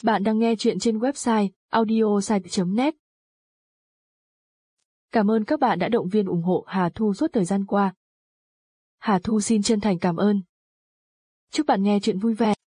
Bạn đang nghe chuyện trên website audiosite.net. Cảm ơn các bạn đã động viên ủng hộ Hà Thu suốt thời gian qua. Hà Thu xin chân thành cảm ơn. Chúc bạn nghe chuyện vui vẻ.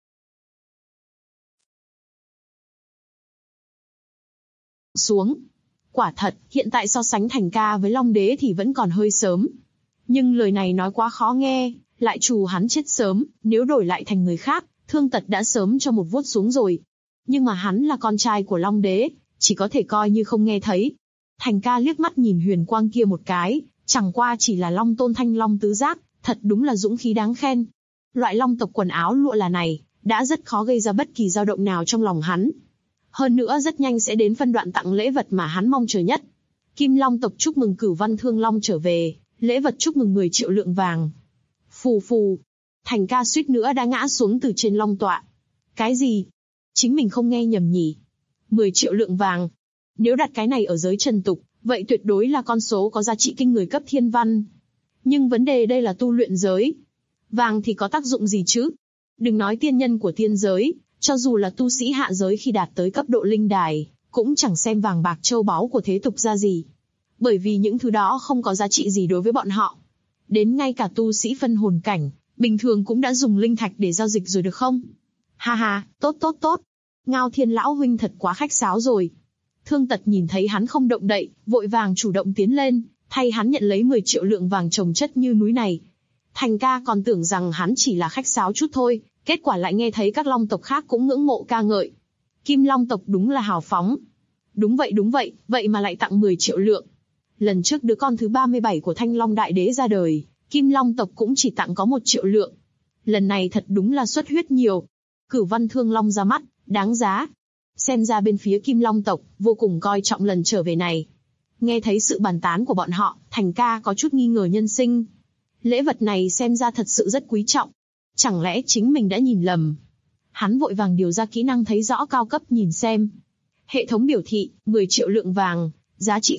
Xuống. Quả thật, hiện tại so sánh Thành ca với Long Đế thì vẫn còn hơi sớm. Nhưng lời này nói quá khó nghe, lại trù hắn chết sớm, nếu đổi lại thành người khác, Thương Tật đã sớm cho một vuốt xuống rồi. Nhưng mà hắn là con trai của Long Đế, chỉ có thể coi như không nghe thấy. Thành ca liếc mắt nhìn huyền quang kia một cái, chẳng qua chỉ là Long Tôn Thanh Long tứ giác, thật đúng là dũng khí đáng khen. Loại Long tộc quần áo lụa là này, đã rất khó gây ra bất kỳ dao động nào trong lòng hắn. Hơn nữa rất nhanh sẽ đến phân đoạn tặng lễ vật mà hắn mong chờ nhất. Kim Long tộc chúc mừng Cửu Văn Thương Long trở về, lễ vật chúc mừng 10 triệu lượng vàng. Phù phù, Thành ca suýt nữa đã ngã xuống từ trên long tọa. Cái gì? Chính mình không nghe nhầm nhỉ? 10 triệu lượng vàng. Nếu đặt cái này ở giới trần tục, vậy tuyệt đối là con số có giá trị kinh người cấp thiên văn. Nhưng vấn đề đây là tu luyện giới. Vàng thì có tác dụng gì chứ? Đừng nói tiên nhân của tiên giới, cho dù là tu sĩ hạ giới khi đạt tới cấp độ linh đài, cũng chẳng xem vàng bạc châu báu của thế tục ra gì. Bởi vì những thứ đó không có giá trị gì đối với bọn họ. Đến ngay cả tu sĩ phân hồn cảnh, bình thường cũng đã dùng linh thạch để giao dịch rồi được không? Ha ha, tốt. Ngao Thiên lão huynh thật quá khách sáo rồi. Thương Tật nhìn thấy hắn không động đậy, vội vàng chủ động tiến lên, thay hắn nhận lấy 10 triệu lượng vàng chồng chất như núi này. Thành ca còn tưởng rằng hắn chỉ là khách sáo chút thôi, kết quả lại nghe thấy các long tộc khác cũng ngưỡng mộ ca ngợi. Kim Long tộc đúng là hào phóng. Đúng vậy, vậy mà lại tặng 10 triệu lượng. Lần trước đứa con thứ 37 của Thanh Long Đại Đế ra đời, Kim Long tộc cũng chỉ tặng có 1 triệu lượng. Lần này thật đúng là xuất huyết nhiều. Cửu Văn Thương Long ra mắt, đáng giá. Xem ra bên phía Kim Long tộc, vô cùng coi trọng lần trở về này. Nghe thấy sự bàn tán của bọn họ, Thành ca có chút nghi ngờ nhân sinh. Lễ vật này xem ra thật sự rất quý trọng. Chẳng lẽ chính mình đã nhìn lầm? Hắn vội vàng điều ra kỹ năng thấy rõ cao cấp nhìn xem. Hệ thống biểu thị, 10 triệu lượng vàng, giá trị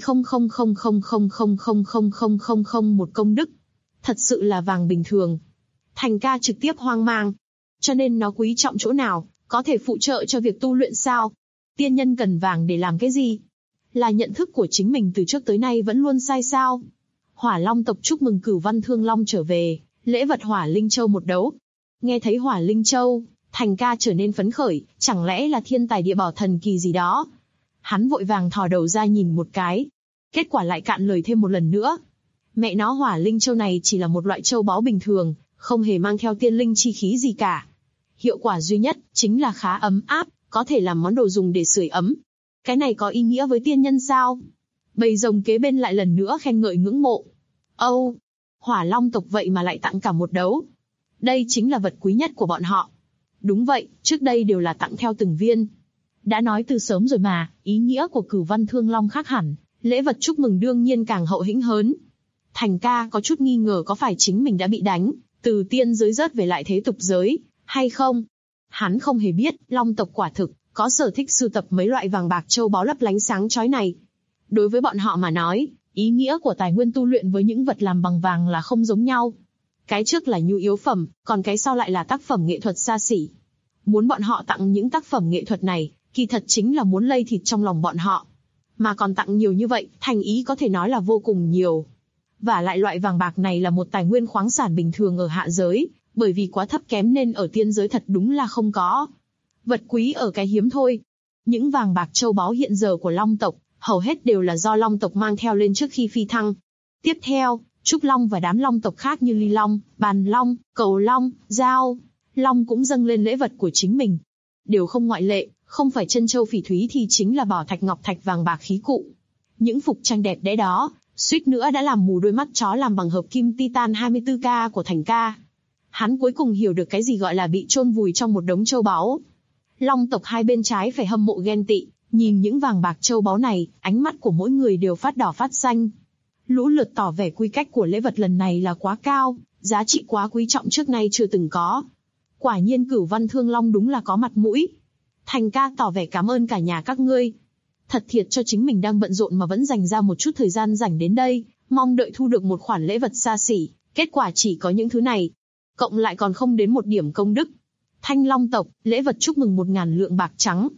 0,00000000000 một công đức. Thật sự là vàng bình thường. Thành ca trực tiếp hoang mang. Cho nên nó quý trọng chỗ nào, có thể phụ trợ cho việc tu luyện sao? Tiên nhân cần vàng để làm cái gì? Là nhận thức của chính mình từ trước tới nay vẫn luôn sai sao? Hỏa Long tộc chúc mừng Cửu Văn Thương Long trở về, lễ vật Hỏa Linh Châu một đấu. Nghe thấy Hỏa Linh Châu, Thành ca trở nên phấn khởi, chẳng lẽ là thiên tài địa bảo thần kỳ gì đó? Hắn vội vàng thò đầu ra nhìn một cái. Kết quả lại cạn lời thêm một lần nữa. Mẹ nó, Hỏa Linh Châu này chỉ là một loại châu báu bình thường, không hề mang theo tiên linh chi khí gì cả. Hiệu quả duy nhất chính là khá ấm áp, có thể làm món đồ dùng để sưởi ấm. Cái này có ý nghĩa với tiên nhân sao? Bầy rồng kế bên lại lần nữa khen ngợi ngưỡng mộ. Âu, Hỏa Long tộc vậy mà lại tặng cả một đấu. Đây chính là vật quý nhất của bọn họ. Đúng vậy, trước đây đều là tặng theo từng viên. Đã nói từ sớm rồi mà, ý nghĩa của Cửu Văn Thương Long khác hẳn, lễ vật chúc mừng đương nhiên càng hậu hĩnh hớn. Thành ca có chút nghi ngờ có phải chính mình đã bị đánh, từ tiên giới rớt về lại thế tục giới, hay không? Hắn không hề biết, Long tộc quả thực có sở thích sưu tập mấy loại vàng bạc châu báu lấp lánh sáng chói này. Đối với bọn họ mà nói, ý nghĩa của tài nguyên tu luyện với những vật làm bằng vàng là không giống nhau. Cái trước là nhu yếu phẩm, còn cái sau lại là tác phẩm nghệ thuật xa xỉ. Muốn bọn họ tặng những tác phẩm nghệ thuật này, kỳ thật chính là muốn lây thịt trong lòng bọn họ. Mà còn tặng nhiều như vậy, thành ý có thể nói là vô cùng nhiều. Và lại loại vàng bạc này là một tài nguyên khoáng sản bình thường ở hạ giới, bởi vì quá thấp kém nên ở tiên giới thật đúng là không có. Vật quý ở cái hiếm thôi. Những vàng bạc châu báu hiện giờ của Long tộc, hầu hết đều là do Long tộc mang theo lên trước khi phi thăng. Tiếp theo, Trúc Long và đám Long tộc khác như Ly Long, Bàn Long, Cầu Long, Giao Long cũng dâng lên lễ vật của chính mình. Đều không ngoại lệ, không phải chân châu phỉ thúy thì chính là bảo thạch ngọc thạch vàng bạc khí cụ. Những phục trang đẹp đẽ đó, suýt nữa đã làm mù đôi mắt chó làm bằng hợp kim titan 24K của Thành ca. Hắn cuối cùng hiểu được cái gì gọi là bị chôn vùi trong một đống châu báu. Long tộc hai bên trái phải hâm mộ ghen tị, nhìn những vàng bạc châu báu này, ánh mắt của mỗi người đều phát đỏ phát xanh. Lũ lượt tỏ vẻ quy cách của lễ vật lần này là quá cao, giá trị quá quý trọng trước nay chưa từng có. Quả nhiên Cửu Văn Thương Long đúng là có mặt mũi. Thành ca tỏ vẻ cảm ơn cả nhà các ngươi. Thật thiệt cho chính mình đang bận rộn mà vẫn dành ra một chút thời gian rảnh đến đây, mong đợi thu được một khoản lễ vật xa xỉ, kết quả chỉ có những thứ này. Cộng lại còn không đến một điểm công đức. Thanh Long tộc, lễ vật chúc mừng 1000 lượng bạc trắng.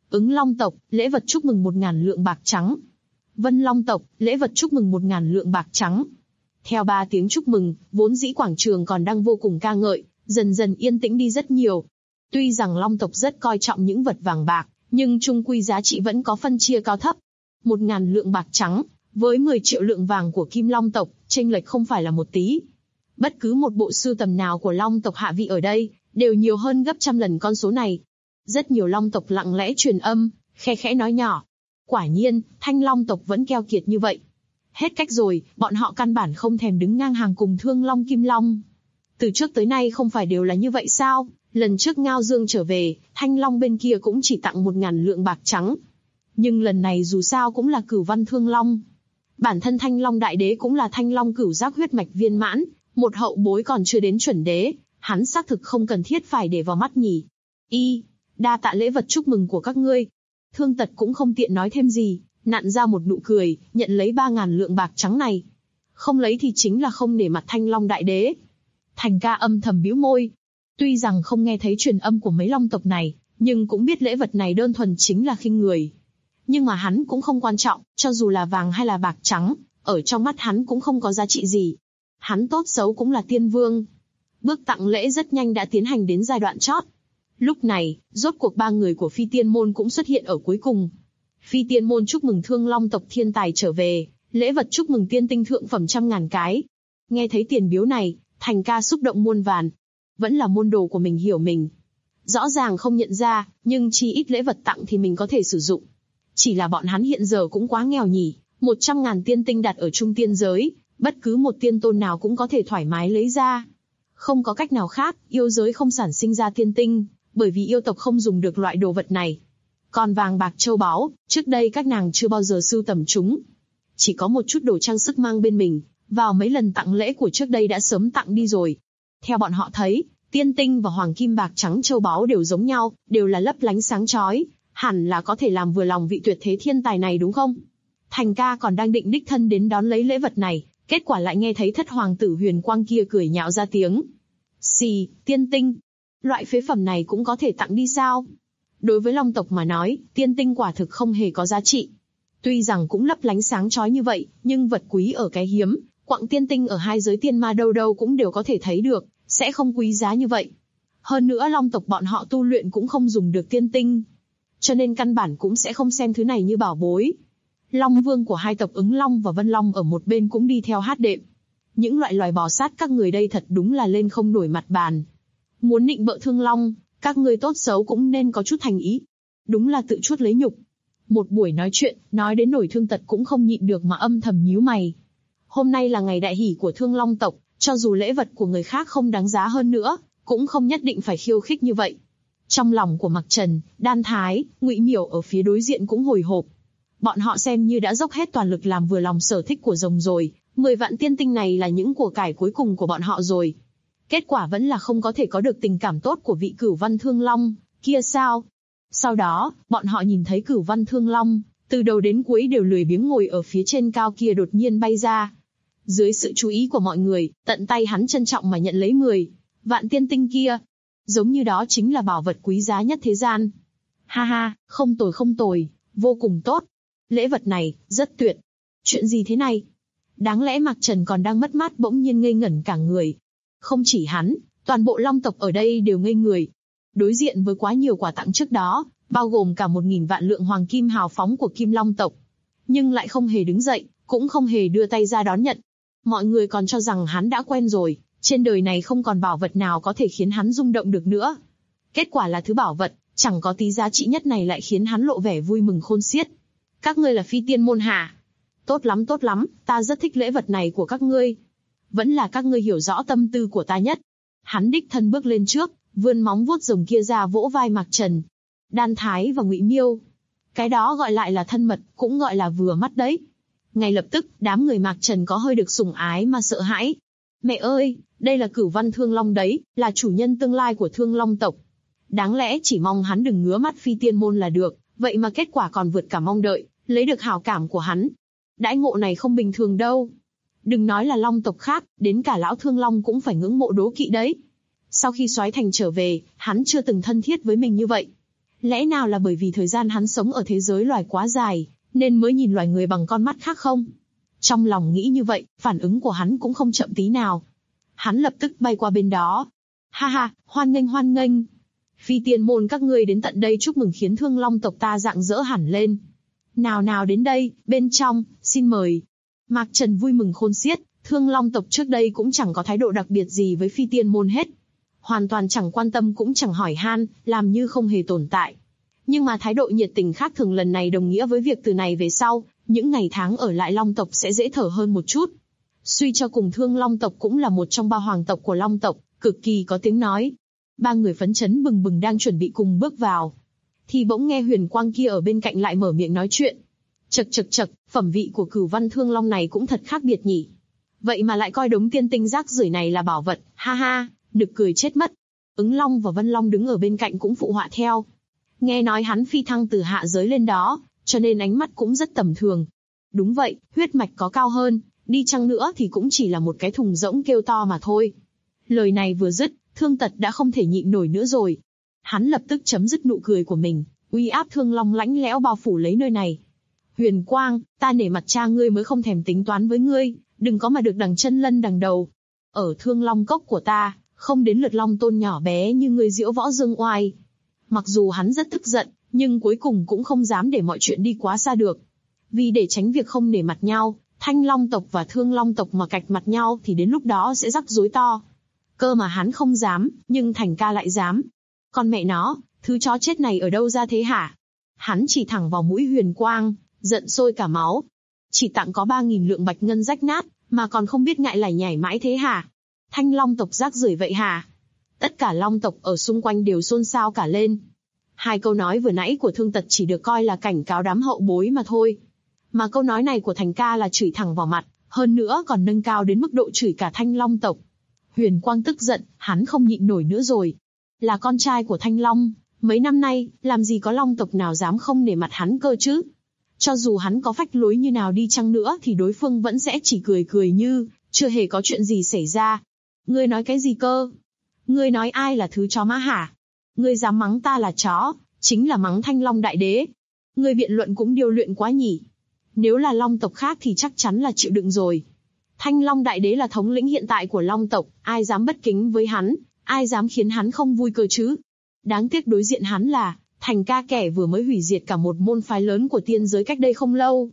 Ứng Long tộc, lễ vật chúc mừng 1.000 lượng bạc trắng. Vân Long tộc, lễ vật chúc mừng 1.000 lượng bạc trắng. Theo 3 tiếng chúc mừng, vốn dĩ quảng trường còn đang vô cùng ca ngợi, dần dần yên tĩnh đi rất nhiều. Tuy rằng Long tộc rất coi trọng những vật vàng bạc, nhưng chung quy giá trị vẫn có phân chia cao thấp. 1.000 lượng bạc trắng, với 10 triệu lượng vàng của Kim Long tộc, chênh lệch không phải là một tí. Bất cứ một bộ sưu tầm nào của Long tộc hạ vị ở đây, đều nhiều hơn gấp trăm lần con số này. Rất nhiều Long tộc lặng lẽ truyền âm, khe khẽ nói nhỏ. Quả nhiên, Thanh Long tộc vẫn keo kiệt như vậy. Hết cách rồi, bọn họ căn bản không thèm đứng ngang hàng cùng Thương Long Kim Long. Từ trước tới nay không phải đều là như vậy sao? Lần trước Ngao Dương trở về, Thanh Long bên kia cũng chỉ tặng 1.000 lượng bạc trắng. Nhưng lần này dù sao cũng là Cửu Văn Thương Long. Bản thân Thanh Long Đại Đế cũng là Thanh Long cửu giác huyết mạch viên mãn, một hậu bối còn chưa đến chuẩn đế, hắn xác thực không cần thiết phải để vào mắt nhỉ. Đa tạ lễ vật chúc mừng của các ngươi. Thương Tật cũng không tiện nói thêm gì, nặn ra một nụ cười, nhận lấy 3.000 lượng bạc trắng này. Không lấy thì chính là không nể mặt Thanh Long Đại Đế. Thành ca âm thầm bĩu môi. Tuy rằng không nghe thấy truyền âm của mấy long tộc này, nhưng cũng biết lễ vật này đơn thuần chính là khinh người. Nhưng mà hắn cũng không quan trọng, cho dù là vàng hay là bạc trắng, ở trong mắt hắn cũng không có giá trị gì. Hắn tốt xấu cũng là tiên vương. Bước tặng lễ rất nhanh đã tiến hành đến giai đoạn chót. Lúc này, rốt cuộc 3 người của Phi Tiên Môn cũng xuất hiện ở cuối cùng. Phi Tiên Môn chúc mừng Thương Long tộc thiên tài trở về, lễ vật chúc mừng tiên tinh thượng phẩm 100.000 cái. Nghe thấy tiền biếu này, Thành ca xúc động muôn vàn. Vẫn là môn đồ của mình hiểu mình. Rõ ràng không nhận ra, nhưng chi ít lễ vật tặng thì mình có thể sử dụng. Chỉ là bọn hắn hiện giờ cũng quá nghèo nhỉ, 100.000 tiên tinh đặt ở trung tiên giới, bất cứ một tiên tôn nào cũng có thể thoải mái lấy ra. Không có cách nào khác, yêu giới không sản sinh ra tiên tinh, bởi vì yêu tộc không dùng được loại đồ vật này. Còn vàng bạc châu báu, trước đây các nàng chưa bao giờ sưu tầm chúng. Chỉ có một chút đồ trang sức mang bên mình, vào mấy lần tặng lễ của trước đây đã sớm tặng đi rồi. Theo bọn họ thấy, tiên tinh và hoàng kim bạc trắng châu báu đều giống nhau, đều là lấp lánh sáng chói, hẳn là có thể làm vừa lòng vị tuyệt thế thiên tài này đúng không? Thành ca còn đang định đích thân đến đón lấy lễ vật này, kết quả lại nghe thấy thất hoàng tử Huyền Quang kia cười nhạo ra tiếng. Xì, tiên tinh. Loại phế phẩm này cũng có thể tặng đi sao? Đối với long tộc mà nói, tiên tinh quả thực không hề có giá trị. Tuy rằng cũng lấp lánh sáng chói như vậy, nhưng vật quý ở cái hiếm, quặng tiên tinh ở hai giới tiên ma đâu đâu cũng đều có thể thấy được, sẽ không quý giá như vậy. Hơn nữa long tộc bọn họ tu luyện cũng không dùng được tiên tinh, cho nên căn bản cũng sẽ không xem thứ này như bảo bối. Long vương của hai tộc Ứng Long và Vân Long ở một bên cũng đi theo hát đệm. Những loại loài bò sát các người đây thật đúng là lên không nổi mặt bàn. Muốn nịnh bợ Thương Long, các ngươi tốt xấu cũng nên có chút thành ý. Đúng là tự chuốc lấy nhục. Một buổi nói chuyện, nói đến nổi Thương Tật cũng không nhịn được mà âm thầm nhíu mày. Hôm nay là ngày đại hỷ của Thương Long tộc, cho dù lễ vật của người khác không đáng giá hơn nữa, cũng không nhất định phải khiêu khích như vậy. Trong lòng của Mặc Trần, Đan Thái, Ngụy Miểu ở phía đối diện cũng hồi hộp. Bọn họ xem như đã dốc hết toàn lực làm vừa lòng sở thích của rồng rồi, 10 vạn tiên tinh này là những của cải cuối cùng của bọn họ rồi. Kết quả vẫn là không có thể có được tình cảm tốt của vị Cửu Văn Thương Long kia sao? Sau đó, bọn họ nhìn thấy Cửu Văn Thương Long, từ đầu đến cuối đều lười biếng ngồi ở phía trên cao kia đột nhiên bay ra. Dưới sự chú ý của mọi người, tận tay hắn trân trọng mà nhận lấy 10 vạn tiên tinh kia. Giống như đó chính là bảo vật quý giá nhất thế gian. Ha ha, không tồi, vô cùng tốt. Lễ vật này, rất tuyệt. Chuyện gì thế này? Đáng lẽ Mạc Trần còn đang mất mát bỗng nhiên ngây ngẩn cả người. Không chỉ hắn, toàn bộ long tộc ở đây đều ngây người. Đối diện với quá nhiều quà tặng trước đó, bao gồm cả 1.000 vạn lượng hoàng kim hào phóng của Kim Long tộc. Nhưng lại không hề đứng dậy, cũng không hề đưa tay ra đón nhận. Mọi người còn cho rằng hắn đã quen rồi, trên đời này không còn bảo vật nào có thể khiến hắn rung động được nữa. Kết quả là thứ bảo vật, chẳng có tí giá trị nhất này lại khiến hắn lộ vẻ vui mừng khôn xiết. Các ngươi là Phi Tiên môn hả? Tốt lắm, ta rất thích lễ vật này của các ngươi. Vẫn là các ngươi hiểu rõ tâm tư của ta nhất. Hắn đích thân bước lên trước, vươn móng vuốt rồng kia ra vỗ vai Mạc Trần, Đan Thái và Ngụy Miêu. Cái đó gọi lại là thân mật, cũng gọi là vừa mắt đấy. Ngay lập tức, đám người Mạc Trần có hơi được sủng ái mà sợ hãi. Mẹ ơi, đây là Cửu Văn Thương Long đấy, là chủ nhân tương lai của Thương Long tộc. Đáng lẽ chỉ mong hắn đừng ngứa mắt Phi Tiên môn là được, vậy mà kết quả còn vượt cả mong đợi, lấy được hảo cảm của hắn. Đãi ngộ này không bình thường đâu. Đừng nói là long tộc khác, đến cả lão Thương Long cũng phải ngưỡng mộ đố kỵ đấy. Sau khi Soái Thành trở về, hắn chưa từng thân thiết với mình như vậy. Lẽ nào là bởi vì thời gian hắn sống ở thế giới loài quá dài, nên mới nhìn loài người bằng con mắt khác không? Trong lòng nghĩ như vậy, phản ứng của hắn cũng không chậm tí nào. Hắn lập tức bay qua bên đó. Ha ha, hoan nghênh hoan nghênh. Phi tiên môn các ngươi đến tận đây chúc mừng khiến Thương Long tộc ta rạng rỡ hẳn lên. Nào nào đến đây, bên trong, xin mời. Mạc Trần vui mừng khôn xiết, Thương Long tộc trước đây cũng chẳng có thái độ đặc biệt gì với phi tiên môn hết. Hoàn toàn chẳng quan tâm cũng chẳng hỏi han, làm như không hề tồn tại. Nhưng mà thái độ nhiệt tình khác thường lần này đồng nghĩa với việc từ này về sau, những ngày tháng ở lại Long tộc sẽ dễ thở hơn một chút. Suy cho cùng Thương Long tộc cũng là một trong ba hoàng tộc của Long tộc, cực kỳ có tiếng nói. Ba người phấn chấn bừng bừng đang chuẩn bị cùng bước vào. Thì bỗng nghe Huyền Quang kia ở bên cạnh lại mở miệng nói chuyện. Chậc chậc chậc, phẩm vị của Cửu Văn Thương Long này cũng thật khác biệt nhỉ. Vậy mà lại coi đống tiên tinh rác rưởi này là bảo vật, ha ha, nực cười chết mất. Ứng Long và Vân Long đứng ở bên cạnh cũng phụ họa theo. Nghe nói hắn phi thăng từ hạ giới lên đó, cho nên ánh mắt cũng rất tầm thường. Đúng vậy, huyết mạch có cao hơn, đi chăng nữa thì cũng chỉ là một cái thùng rỗng kêu to mà thôi. Lời này vừa dứt, Thương Tật đã không thể nhịn nổi nữa rồi. Hắn lập tức chấm dứt nụ cười của mình, uy áp Thương Long lãnh lẽo bao phủ lấy nơi này. Huyền Quang, ta nể mặt cha ngươi mới không thèm tính toán với ngươi, đừng có mà được đằng chân lân đằng đầu. Ở Thương Long cốc của ta, không đến lượt Long tôn nhỏ bé như ngươi diễu võ dương oai. Mặc dù hắn rất tức giận, nhưng cuối cùng cũng không dám để mọi chuyện đi quá xa được. Vì để tránh việc không nể mặt nhau, Thanh Long tộc và Thương Long tộc mà cạch mặt nhau thì đến lúc đó sẽ rắc rối to. Cơ mà hắn không dám, nhưng Thành ca lại dám. Con mẹ nó, thứ chó chết này ở đâu ra thế hả? Hắn chỉ thẳng vào mũi Huyền Quang, giận sôi cả máu. Chỉ tặng có 3.000 lượng bạch ngân rách nát, mà còn không biết ngại lải nhải mãi thế hả? Thanh Long tộc rác rưởi vậy hả? Tất cả Long tộc ở xung quanh đều xôn xao cả lên. Hai câu nói vừa nãy của Thương Tật chỉ được coi là cảnh cáo đám hậu bối mà thôi. Mà câu nói này của Thành ca là chửi thẳng vào mặt, hơn nữa còn nâng cao đến mức độ chửi cả Thanh Long tộc. Huyền Quang tức giận, hắn không nhịn nổi nữa rồi. Là con trai của Thanh Long, mấy năm nay, làm gì có Long tộc nào dám không nể mặt hắn cơ chứ? Cho dù hắn có phách lối như nào đi chăng nữa thì đối phương vẫn sẽ chỉ cười cười như, chưa hề có chuyện gì xảy ra. Ngươi nói cái gì cơ? Ngươi nói ai là thứ chó má hả? Ngươi dám mắng ta là chó, chính là mắng Thanh Long đại đế. Ngươi biện luận cũng điêu luyện quá nhỉ. Nếu là Long tộc khác thì chắc chắn là chịu đựng rồi. Thanh Long đại đế là thống lĩnh hiện tại của Long tộc, ai dám bất kính với hắn, ai dám khiến hắn không vui cơ chứ? Đáng tiếc đối diện hắn là Thành ca, kẻ vừa mới hủy diệt cả một môn phái lớn của tiên giới cách đây không lâu.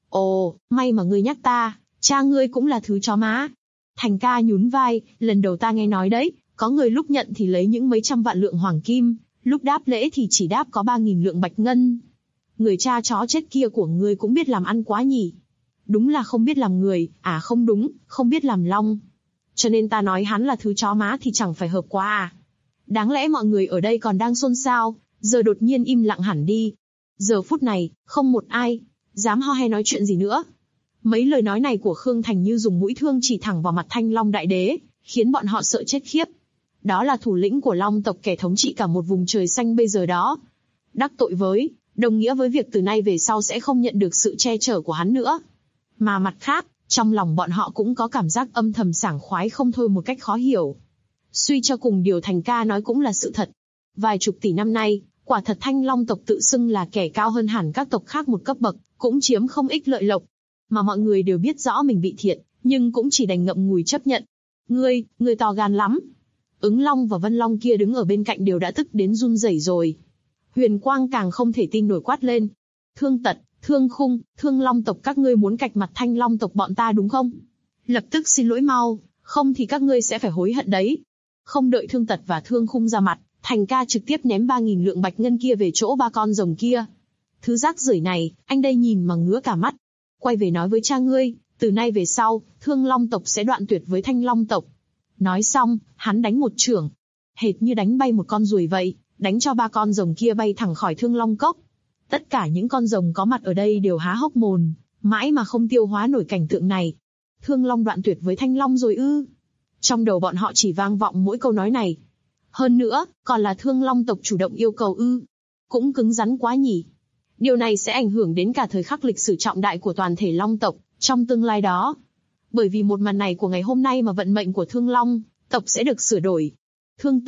Ồ, may mà ngươi nhắc ta, cha ngươi cũng là thứ chó má. Thành ca nhún vai, lần đầu ta nghe nói đấy, có người lúc nhận thì lấy những mấy trăm vạn lượng hoàng kim, lúc đáp lễ thì chỉ đáp có 3.000 lượng bạch ngân. Người cha chó chết kia của ngươi cũng biết làm ăn quá nhỉ. Đúng là không biết làm người, à không đúng, không biết làm long. Cho nên ta nói hắn là thứ chó má thì chẳng phải hợp quá à. Đáng lẽ mọi người ở đây còn đang xôn xao, giờ đột nhiên im lặng hẳn đi. Giờ phút này, không một ai dám ho hay nói chuyện gì nữa. Mấy lời nói này của Khương Thành như dùng mũi thương chỉ thẳng vào mặt Thanh Long đại đế, khiến bọn họ sợ chết khiếp. Đó là thủ lĩnh của Long tộc, kẻ thống trị cả một vùng trời xanh bây giờ đó. Đắc tội với, đồng nghĩa với việc từ nay về sau sẽ không nhận được sự che chở của hắn nữa. Mà mặt khác, trong lòng bọn họ cũng có cảm giác âm thầm sảng khoái không thôi một cách khó hiểu. Suy cho cùng điều Thành ca nói cũng là sự thật. Vài chục tỷ năm nay, quả thật Thanh Long tộc tự xưng là kẻ cao hơn hẳn các tộc khác một cấp bậc, cũng chiếm không ít lợi lộc. Mà mọi người đều biết rõ mình bị thiệt, nhưng cũng chỉ đành ngậm ngùi chấp nhận. Ngươi to gan lắm. Ứng Long và Vân Long kia đứng ở bên cạnh đều đã tức đến run rẩy rồi. Huyền Quang càng không thể tin nổi quát lên. Thương Tật, Thương Khung, Thương Long tộc các ngươi muốn cạch mặt Thanh Long tộc bọn ta đúng không? Lập tức xin lỗi mau, không thì các ngươi sẽ phải hối hận đấy. Không đợi Thương Tật và Thương Khung ra mặt, Thành ca trực tiếp ném 3.000 lượng bạch ngân kia về chỗ ba con rồng kia. Thứ rác rưởi này, anh đây nhìn mà ngứa cả mắt. Quay về nói với cha ngươi, từ nay về sau, Thương Long tộc sẽ đoạn tuyệt với Thanh Long tộc. Nói xong, hắn đánh một chưởng, hệt như đánh bay một con ruồi vậy, đánh cho ba con rồng kia bay thẳng khỏi Thương Long cốc. Tất cả những con rồng có mặt ở đây đều há hốc mồm, mãi mà không tiêu hóa nổi cảnh tượng này. Thương Long đoạn tuyệt với Thanh Long rồi ư? Trong đầu bọn họ chỉ vang vọng mỗi câu nói này. Hơn nữa, còn là Thương Long tộc chủ động yêu cầu ư? Cũng cứng rắn quá nhỉ. Điều này sẽ ảnh hưởng đến cả thời khắc lịch sử trọng đại của toàn thể Long tộc trong tương lai đó. Bởi vì một màn này của ngày hôm nay mà vận mệnh của Thương Long tộc sẽ được sửa đổi. Thương Tật,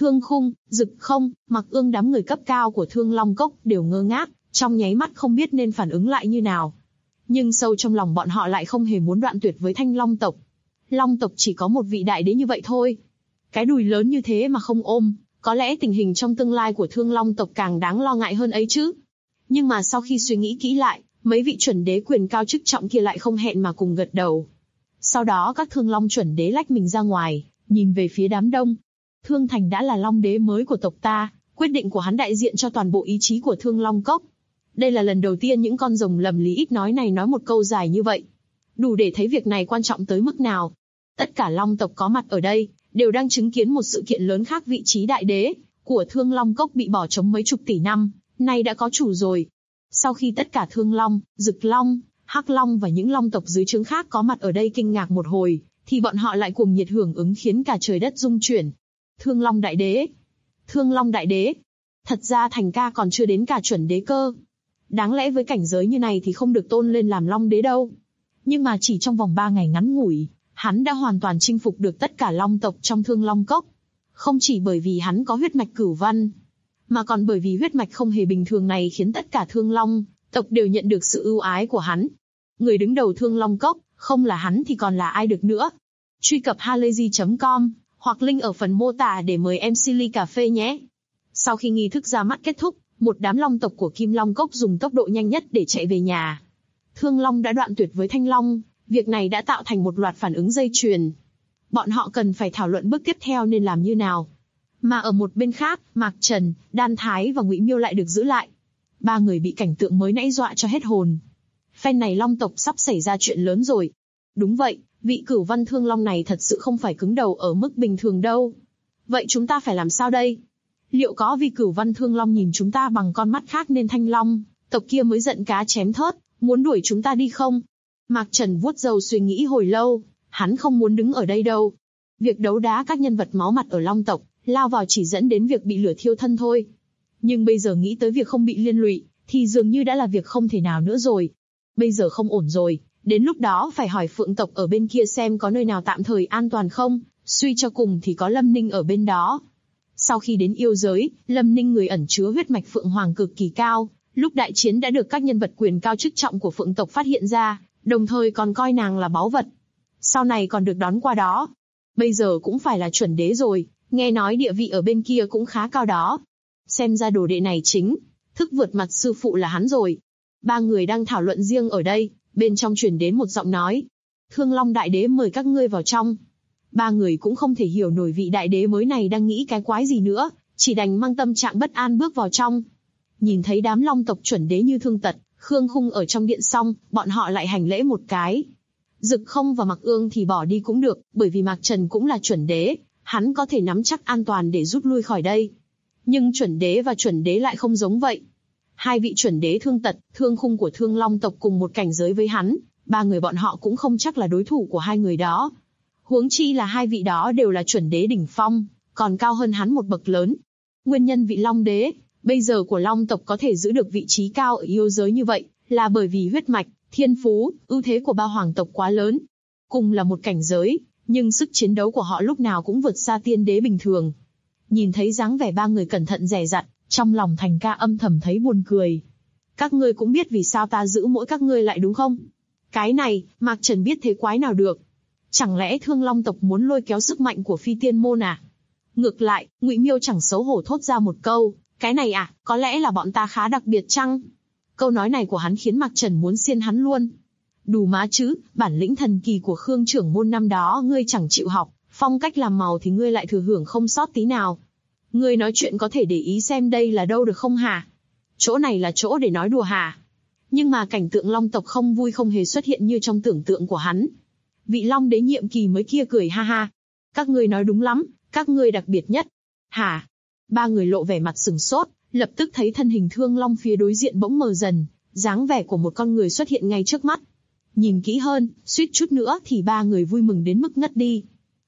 Thương Khung, Dực Không, Mặc Ương đám người cấp cao của Thương Long Cốc đều ngơ ngác, trong nháy mắt không biết nên phản ứng lại như nào. Nhưng sâu trong lòng bọn họ lại không hề muốn đoạn tuyệt với Thanh Long tộc. Long tộc chỉ có một vị đại đế như vậy thôi. Cái đùi lớn như thế mà không ôm, có lẽ tình hình trong tương lai của Thương Long tộc càng đáng lo ngại hơn ấy chứ. Nhưng mà sau khi suy nghĩ kỹ lại, mấy vị chuẩn đế quyền cao chức trọng kia lại không hẹn mà cùng gật đầu. Sau đó các Thương Long chuẩn đế lách mình ra ngoài, nhìn về phía đám đông. Thương Thành đã là Long đế mới của tộc ta, quyết định của hắn đại diện cho toàn bộ ý chí của Thương Long Cốc. Đây là lần đầu tiên những con rồng lầm lý ít nói này nói một câu dài như vậy. Đủ để thấy việc này quan trọng tới mức nào. Tất cả Long tộc có mặt ở đây, đều đang chứng kiến một sự kiện lớn khác. Vị trí đại đế của Thương Long Cốc bị bỏ trống mấy chục tỷ năm, nay đã có chủ rồi. Sau khi tất cả Thương Long, Dực Long, Hắc Long và những Long tộc dưới trướng khác có mặt ở đây kinh ngạc một hồi, thì bọn họ lại cuồng nhiệt hưởng ứng khiến cả trời đất rung chuyển. Thương Long đại đế! Thương Long đại đế! Thật ra Thành ca còn chưa đến cả chuẩn đế cơ. Đáng lẽ với cảnh giới như này thì không được tôn lên làm Long đế đâu. Nhưng mà chỉ trong vòng 3 ngày ngắn ngủi, hắn đã hoàn toàn chinh phục được tất cả Long tộc trong Thương Long Cốc. Không chỉ bởi vì hắn có huyết mạch cửu văn, mà còn bởi vì huyết mạch không hề bình thường này khiến tất cả Thương Long tộc đều nhận được sự ưu ái của hắn. Người đứng đầu Thương Long Cốc, không là hắn thì còn là ai được nữa. Truy cập halayzi.com hoặc link ở phần mô tả để mời MC ly cà phê nhé. Sau khi nghi thức ra mắt kết thúc, một đám Long tộc của Kim Long Cốc dùng tốc độ nhanh nhất để chạy về nhà. Thương Long đã đoạn tuyệt với Thanh Long, việc này đã tạo thành một loạt phản ứng dây chuyền. Bọn họ cần phải thảo luận bước tiếp theo nên làm như nào. Mà ở một bên khác, Mạc Trần, Đan Thái và Ngụy Miêu lại được giữ lại. Ba người bị cảnh tượng mới nãy dọa cho hết hồn. Phen này Long tộc sắp xảy ra chuyện lớn rồi. Đúng vậy, vị cửu văn Thương Long này thật sự không phải cứng đầu ở mức bình thường đâu. Vậy chúng ta phải làm sao đây? Liệu có vì cửu văn Thương Long nhìn chúng ta bằng con mắt khác nên Thanh Long tộc kia mới giận cá chém thớt, muốn đuổi chúng ta đi không? Mạc Trần vuốt râu suy nghĩ hồi lâu, hắn không muốn đứng ở đây đâu. Việc đấu đá các nhân vật máu mặt ở Long tộc, lao vào chỉ dẫn đến việc bị lửa thiêu thân thôi. Nhưng bây giờ nghĩ tới việc không bị liên lụy, thì dường như đã là việc không thể nào nữa rồi. Bây giờ không ổn rồi, đến lúc đó phải hỏi Phượng tộc ở bên kia xem có nơi nào tạm thời an toàn không, suy cho cùng thì có Lâm Ninh ở bên đó. Sau khi đến yêu giới, Lâm Ninh người ẩn chứa huyết mạch Phượng Hoàng cực kỳ cao, lúc đại chiến đã được các nhân vật quyền cao chức trọng của Phượng tộc phát hiện ra, đồng thời còn coi nàng là báu vật. Sau này còn được đón qua đó. Bây giờ cũng phải là chuẩn đế rồi, nghe nói địa vị ở bên kia cũng khá cao đó. Xem ra đồ đệ này chính thức vượt mặt sư phụ là hắn rồi. Ba người đang thảo luận riêng ở đây, bên trong truyền đến một giọng nói. Thương Long đại đế mời các ngươi vào trong. Ba người cũng không thể hiểu nổi vị đại đế mới này đang nghĩ cái quái gì nữa, chỉ đành mang tâm trạng bất an bước vào trong. Nhìn thấy đám Long tộc chuẩn đế như Thương Tật, Khương Khung ở trong điện xong, bọn họ lại hành lễ một cái. Dực Không và Mặc Ương thì bỏ đi cũng được, bởi vì Mạc Trần cũng là chuẩn đế, hắn có thể nắm chắc an toàn để rút lui khỏi đây. Nhưng chuẩn đế và chuẩn đế lại không giống vậy. Hai vị chuẩn đế Thương Tật, Thương Khung của Thương Long tộc cùng một cảnh giới với hắn, ba người bọn họ cũng không chắc là đối thủ của hai người đó. Huống chi là hai vị đó đều là chuẩn đế đỉnh phong, còn cao hơn hắn một bậc lớn. Nguyên nhân vị Long đế bây giờ của Long tộc có thể giữ được vị trí cao ở yêu giới như vậy, là bởi vì huyết mạch, thiên phú, ưu thế của ba hoàng tộc quá lớn. Cùng là một cảnh giới, nhưng sức chiến đấu của họ lúc nào cũng vượt xa tiên đế bình thường. Nhìn thấy dáng vẻ ba người cẩn thận dè dặt, trong lòng Thành ca âm thầm thấy buồn cười. Các ngươi cũng biết vì sao ta giữ mỗi các ngươi lại đúng không? Cái này, Mạc Trần biết thế quái nào được. Chẳng lẽ Thương Long tộc muốn lôi kéo sức mạnh của Phi Tiên môn à? Ngược lại, Ngụy Miêu chẳng xấu hổ thốt ra một câu, cái này à, có lẽ là bọn ta khá đặc biệt chăng? Câu nói này của hắn khiến Mạc Trần muốn xiên hắn luôn. Đủ má chứ, bản lĩnh thần kỳ của Khương trưởng môn năm đó ngươi chẳng chịu học, phong cách làm màu thì ngươi lại thừa hưởng không sót tí nào. Ngươi nói chuyện có thể để ý xem đây là đâu được không hả? Chỗ này là chỗ để nói đùa hả? Nhưng mà cảnh tượng Long tộc không vui không hề xuất hiện như trong tưởng tượng của hắn. Vị Long đế nhiệm kỳ mới kia cười ha ha. Các ngươi nói đúng lắm, các ngươi đặc biệt nhất. Hả? Ba người lộ vẻ mặt sửng sốt, lập tức thấy thân hình Thương Long phía đối diện bỗng mờ dần, dáng vẻ của một con người xuất hiện ngay trước mắt. Nhìn kỹ hơn, suýt chút nữa thì ba người vui mừng đến mức ngất đi.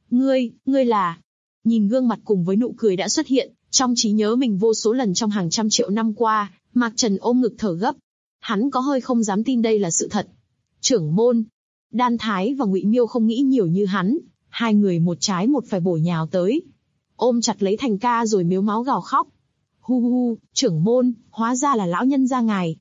Ngươi là... Nhìn gương mặt cùng với nụ cười đã xuất hiện, trong trí nhớ mình vô số lần trong hàng trăm triệu năm qua, Mạc Trần ôm ngực thở gấp. Hắn có hơi không dám tin đây là sự thật. Trưởng môn, Đan Thái và Ngụy Miêu không nghĩ nhiều như hắn, hai người một trái một phải bổ nhào tới. ôm chặt lấy Thành ca rồi mếu máo gào khóc. Hu hu, trưởng môn, hóa ra là lão nhân gia ngài.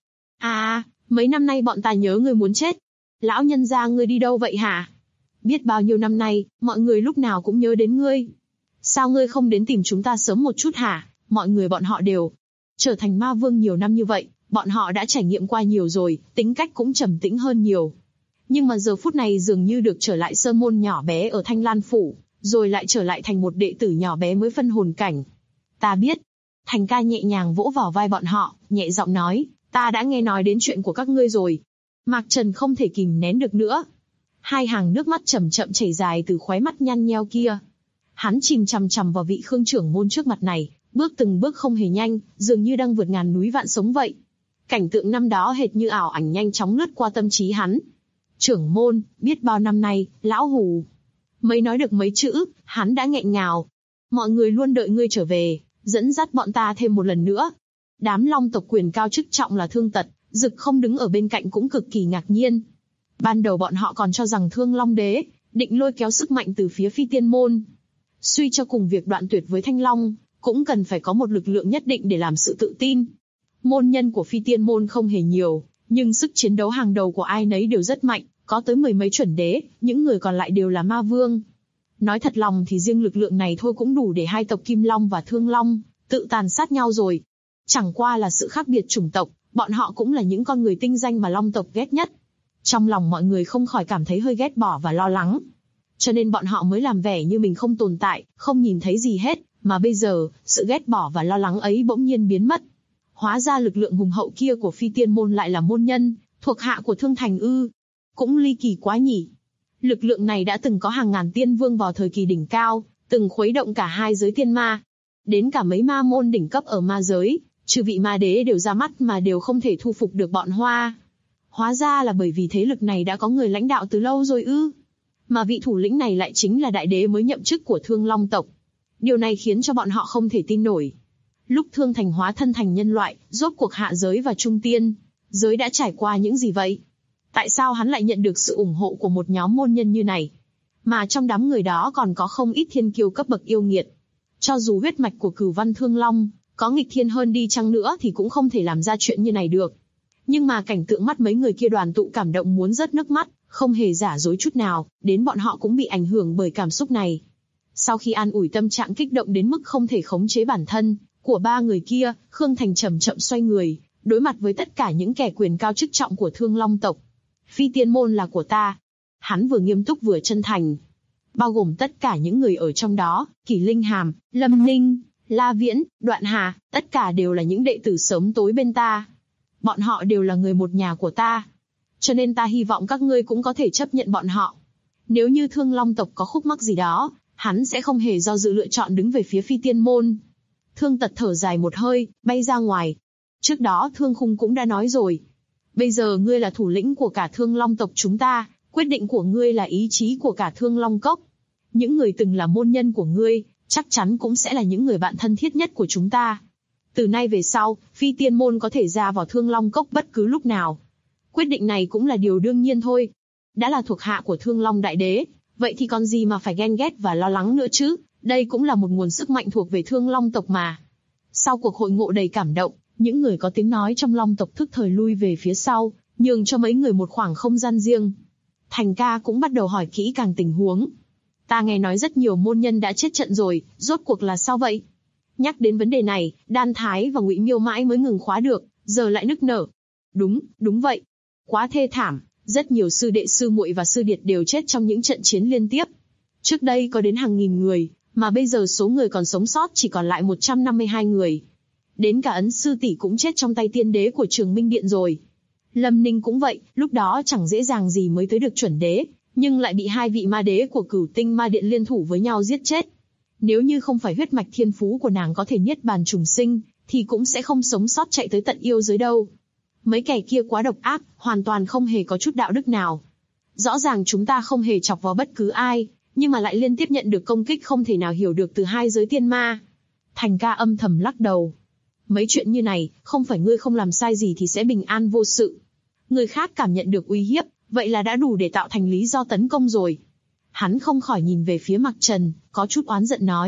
Mấy năm nay bọn ta nhớ ngươi muốn chết. Lão nhân gia ngươi đi đâu vậy hả? Biết bao nhiêu năm nay, mọi người lúc nào cũng nhớ đến ngươi. Sao ngươi không đến tìm chúng ta sớm một chút hả? Mọi người bọn họ đều trở thành ma vương nhiều năm như vậy, bọn họ đã trải nghiệm qua nhiều rồi, tính cách cũng trầm tĩnh hơn nhiều. Nhưng mà giờ phút này dường như được trở lại sơn môn nhỏ bé ở Thanh Lan Phủ, rồi lại trở lại thành một đệ tử nhỏ bé mới phân hồn cảnh. Ta biết. Thành ca nhẹ nhàng vỗ vào vai bọn họ, nhẹ giọng nói, ta đã nghe nói đến chuyện của các ngươi rồi. Mạc Trần không thể kìm nén được nữa. Hai hàng nước mắt chậm chậm chảy dài từ khóe mắt nhăn nheo kia. Hắn chìm chằm chằm vào vị Khương trưởng môn trước mặt này, bước từng bước không hề nhanh, dường như đang vượt ngàn núi vạn sống vậy. Cảnh tượng năm đó hệt như ảo ảnh nhanh chóng lướt qua tâm trí hắn. Trưởng môn, biết bao năm nay, lão hù. Mới nói được mấy chữ, hắn đã nghẹn ngào. Mọi người luôn đợi ngươi trở về, dẫn dắt bọn ta thêm một lần nữa. Đám Long tộc quyền cao chức trọng là Thương Tật, Dực không đứng ở bên cạnh cũng cực kỳ ngạc nhiên. Ban đầu bọn họ còn cho rằng Thương Long Đế định lôi kéo sức mạnh từ phía Phi Tiên Môn. Suy cho cùng việc đoạn tuyệt với Thanh Long, cũng cần phải có một lực lượng nhất định để làm sự tự tin. Môn nhân của Phi Tiên Môn không hề nhiều, nhưng sức chiến đấu hàng đầu của ai nấy đều rất mạnh, có tới 10 mấy chuẩn đế, những người còn lại đều là ma vương. Nói thật lòng thì riêng lực lượng này thôi cũng đủ để hai tộc Kim Long và Thương Long tự tàn sát nhau rồi. Chẳng qua là sự khác biệt chủng tộc, bọn họ cũng là những con người tinh danh mà Long tộc ghét nhất. Trong lòng mọi người không khỏi cảm thấy hơi ghét bỏ và lo lắng. Cho nên bọn họ mới làm vẻ như mình không tồn tại, không nhìn thấy gì hết, mà bây giờ, sự ghét bỏ và lo lắng ấy bỗng nhiên biến mất. Hóa ra lực lượng hùng hậu kia của Phi Tiên Môn lại là môn nhân, thuộc hạ của Thương Thành ư. Cũng ly kỳ quá nhỉ. Lực lượng này đã từng có hàng ngàn tiên vương vào thời kỳ đỉnh cao, từng khuấy động cả hai giới tiên ma. Đến cả mấy ma môn đỉnh cấp ở ma giới, trừ vị ma đế đều ra mắt mà đều không thể thu phục được bọn Hoa. Hóa ra là bởi vì thế lực này đã có người lãnh đạo từ lâu rồi ư. Mà vị thủ lĩnh này lại chính là đại đế mới nhậm chức của Thương Long tộc. Điều này khiến cho bọn họ không thể tin nổi. Lúc Thương Thành hóa thân thành nhân loại, rốt cuộc hạ giới và trung tiên giới đã trải qua những gì vậy? Tại sao hắn lại nhận được sự ủng hộ của một nhóm môn nhân như này? Mà trong đám người đó còn có không ít thiên kiêu cấp bậc yêu nghiệt. Cho dù huyết mạch của Cửu Văn Thương Long có nghịch thiên hơn đi chăng nữa thì cũng không thể làm ra chuyện như này được. Nhưng mà cảnh tượng mắt mấy người kia đoàn tụ cảm động muốn rớt nước mắt, không hề giả dối chút nào, đến bọn họ cũng bị ảnh hưởng bởi cảm xúc này. Sau khi an ủi tâm trạng kích động đến mức không thể khống chế bản thân của ba người kia, Khương Thành chậm chậm xoay người, đối mặt với tất cả những kẻ quyền cao chức trọng của Thương Long tộc. Phi Tiên Môn là của ta. Hắn vừa nghiêm túc vừa chân thành. Bao gồm tất cả những người ở trong đó, Kỷ Linh Hàm, Lâm Ninh, La Viễn, Đoạn Hà, tất cả đều là những đệ tử sớm tối bên ta. Bọn họ đều là người một nhà của ta. Cho nên ta hy vọng các ngươi cũng có thể chấp nhận bọn họ. Nếu như Thương Long tộc có khúc mắc gì đó, hắn sẽ không hề do dự lựa chọn đứng về phía Phi Tiên Môn. Thương Tật thở dài một hơi, bay ra ngoài. Trước đó Thương Khung cũng đã nói rồi. Bây giờ ngươi là thủ lĩnh của cả Thương Long tộc chúng ta, quyết định của ngươi là ý chí của cả Thương Long Cốc. Những người từng là môn nhân của ngươi, chắc chắn cũng sẽ là những người bạn thân thiết nhất của chúng ta. Từ nay về sau, Phi Tiên Môn có thể ra vào Thương Long Cốc bất cứ lúc nào. Quyết định này cũng là điều đương nhiên thôi. Đã là thuộc hạ của Thương Long Đại Đế, vậy thì còn gì mà phải ghen ghét và lo lắng nữa chứ, đây cũng là một nguồn sức mạnh thuộc về Thương Long tộc mà. Sau cuộc hội ngộ đầy cảm động, những người có tiếng nói trong Long tộc thức thời lui về phía sau, nhường cho mấy người một khoảng không gian riêng. Thành ca cũng bắt đầu hỏi kỹ càng tình huống. Ta nghe nói rất nhiều môn nhân đã chết trận rồi, rốt cuộc là sao vậy? Nhắc đến vấn đề này, Đan Thái và Ngụy Miêu mãi mới ngừng khóa được, giờ lại nức nở. Đúng vậy. Quá thê thảm, rất nhiều sư đệ sư muội và sư điệt đều chết trong những trận chiến liên tiếp. Trước đây có đến hàng nghìn người, mà bây giờ số người còn sống sót chỉ còn lại 152 người. Đến cả ấn sư tỷ cũng chết trong tay tiên đế của Trường Minh Điện rồi. Lâm Ninh cũng vậy, lúc đó chẳng dễ dàng gì mới tới được chuẩn đế, nhưng lại bị hai vị ma đế của Cửu Tinh Ma Điện liên thủ với nhau giết chết. Nếu như không phải huyết mạch thiên phú của nàng có thể niết bàn trùng sinh, thì cũng sẽ không sống sót chạy tới tận yêu giới đâu. Mấy kẻ kia quá độc ác, hoàn toàn không hề có chút đạo đức nào. Rõ ràng chúng ta không hề chọc vào bất cứ ai, nhưng mà lại liên tiếp nhận được công kích không thể nào hiểu được từ hai giới tiên ma. Thành ca âm thầm lắc đầu. Mấy chuyện như này, không phải ngươi không làm sai gì thì sẽ bình an vô sự. Người khác cảm nhận được uy hiếp, vậy là đã đủ để tạo thành lý do tấn công rồi. Hắn không khỏi nhìn về phía Mạc Trần, có chút oán giận nói,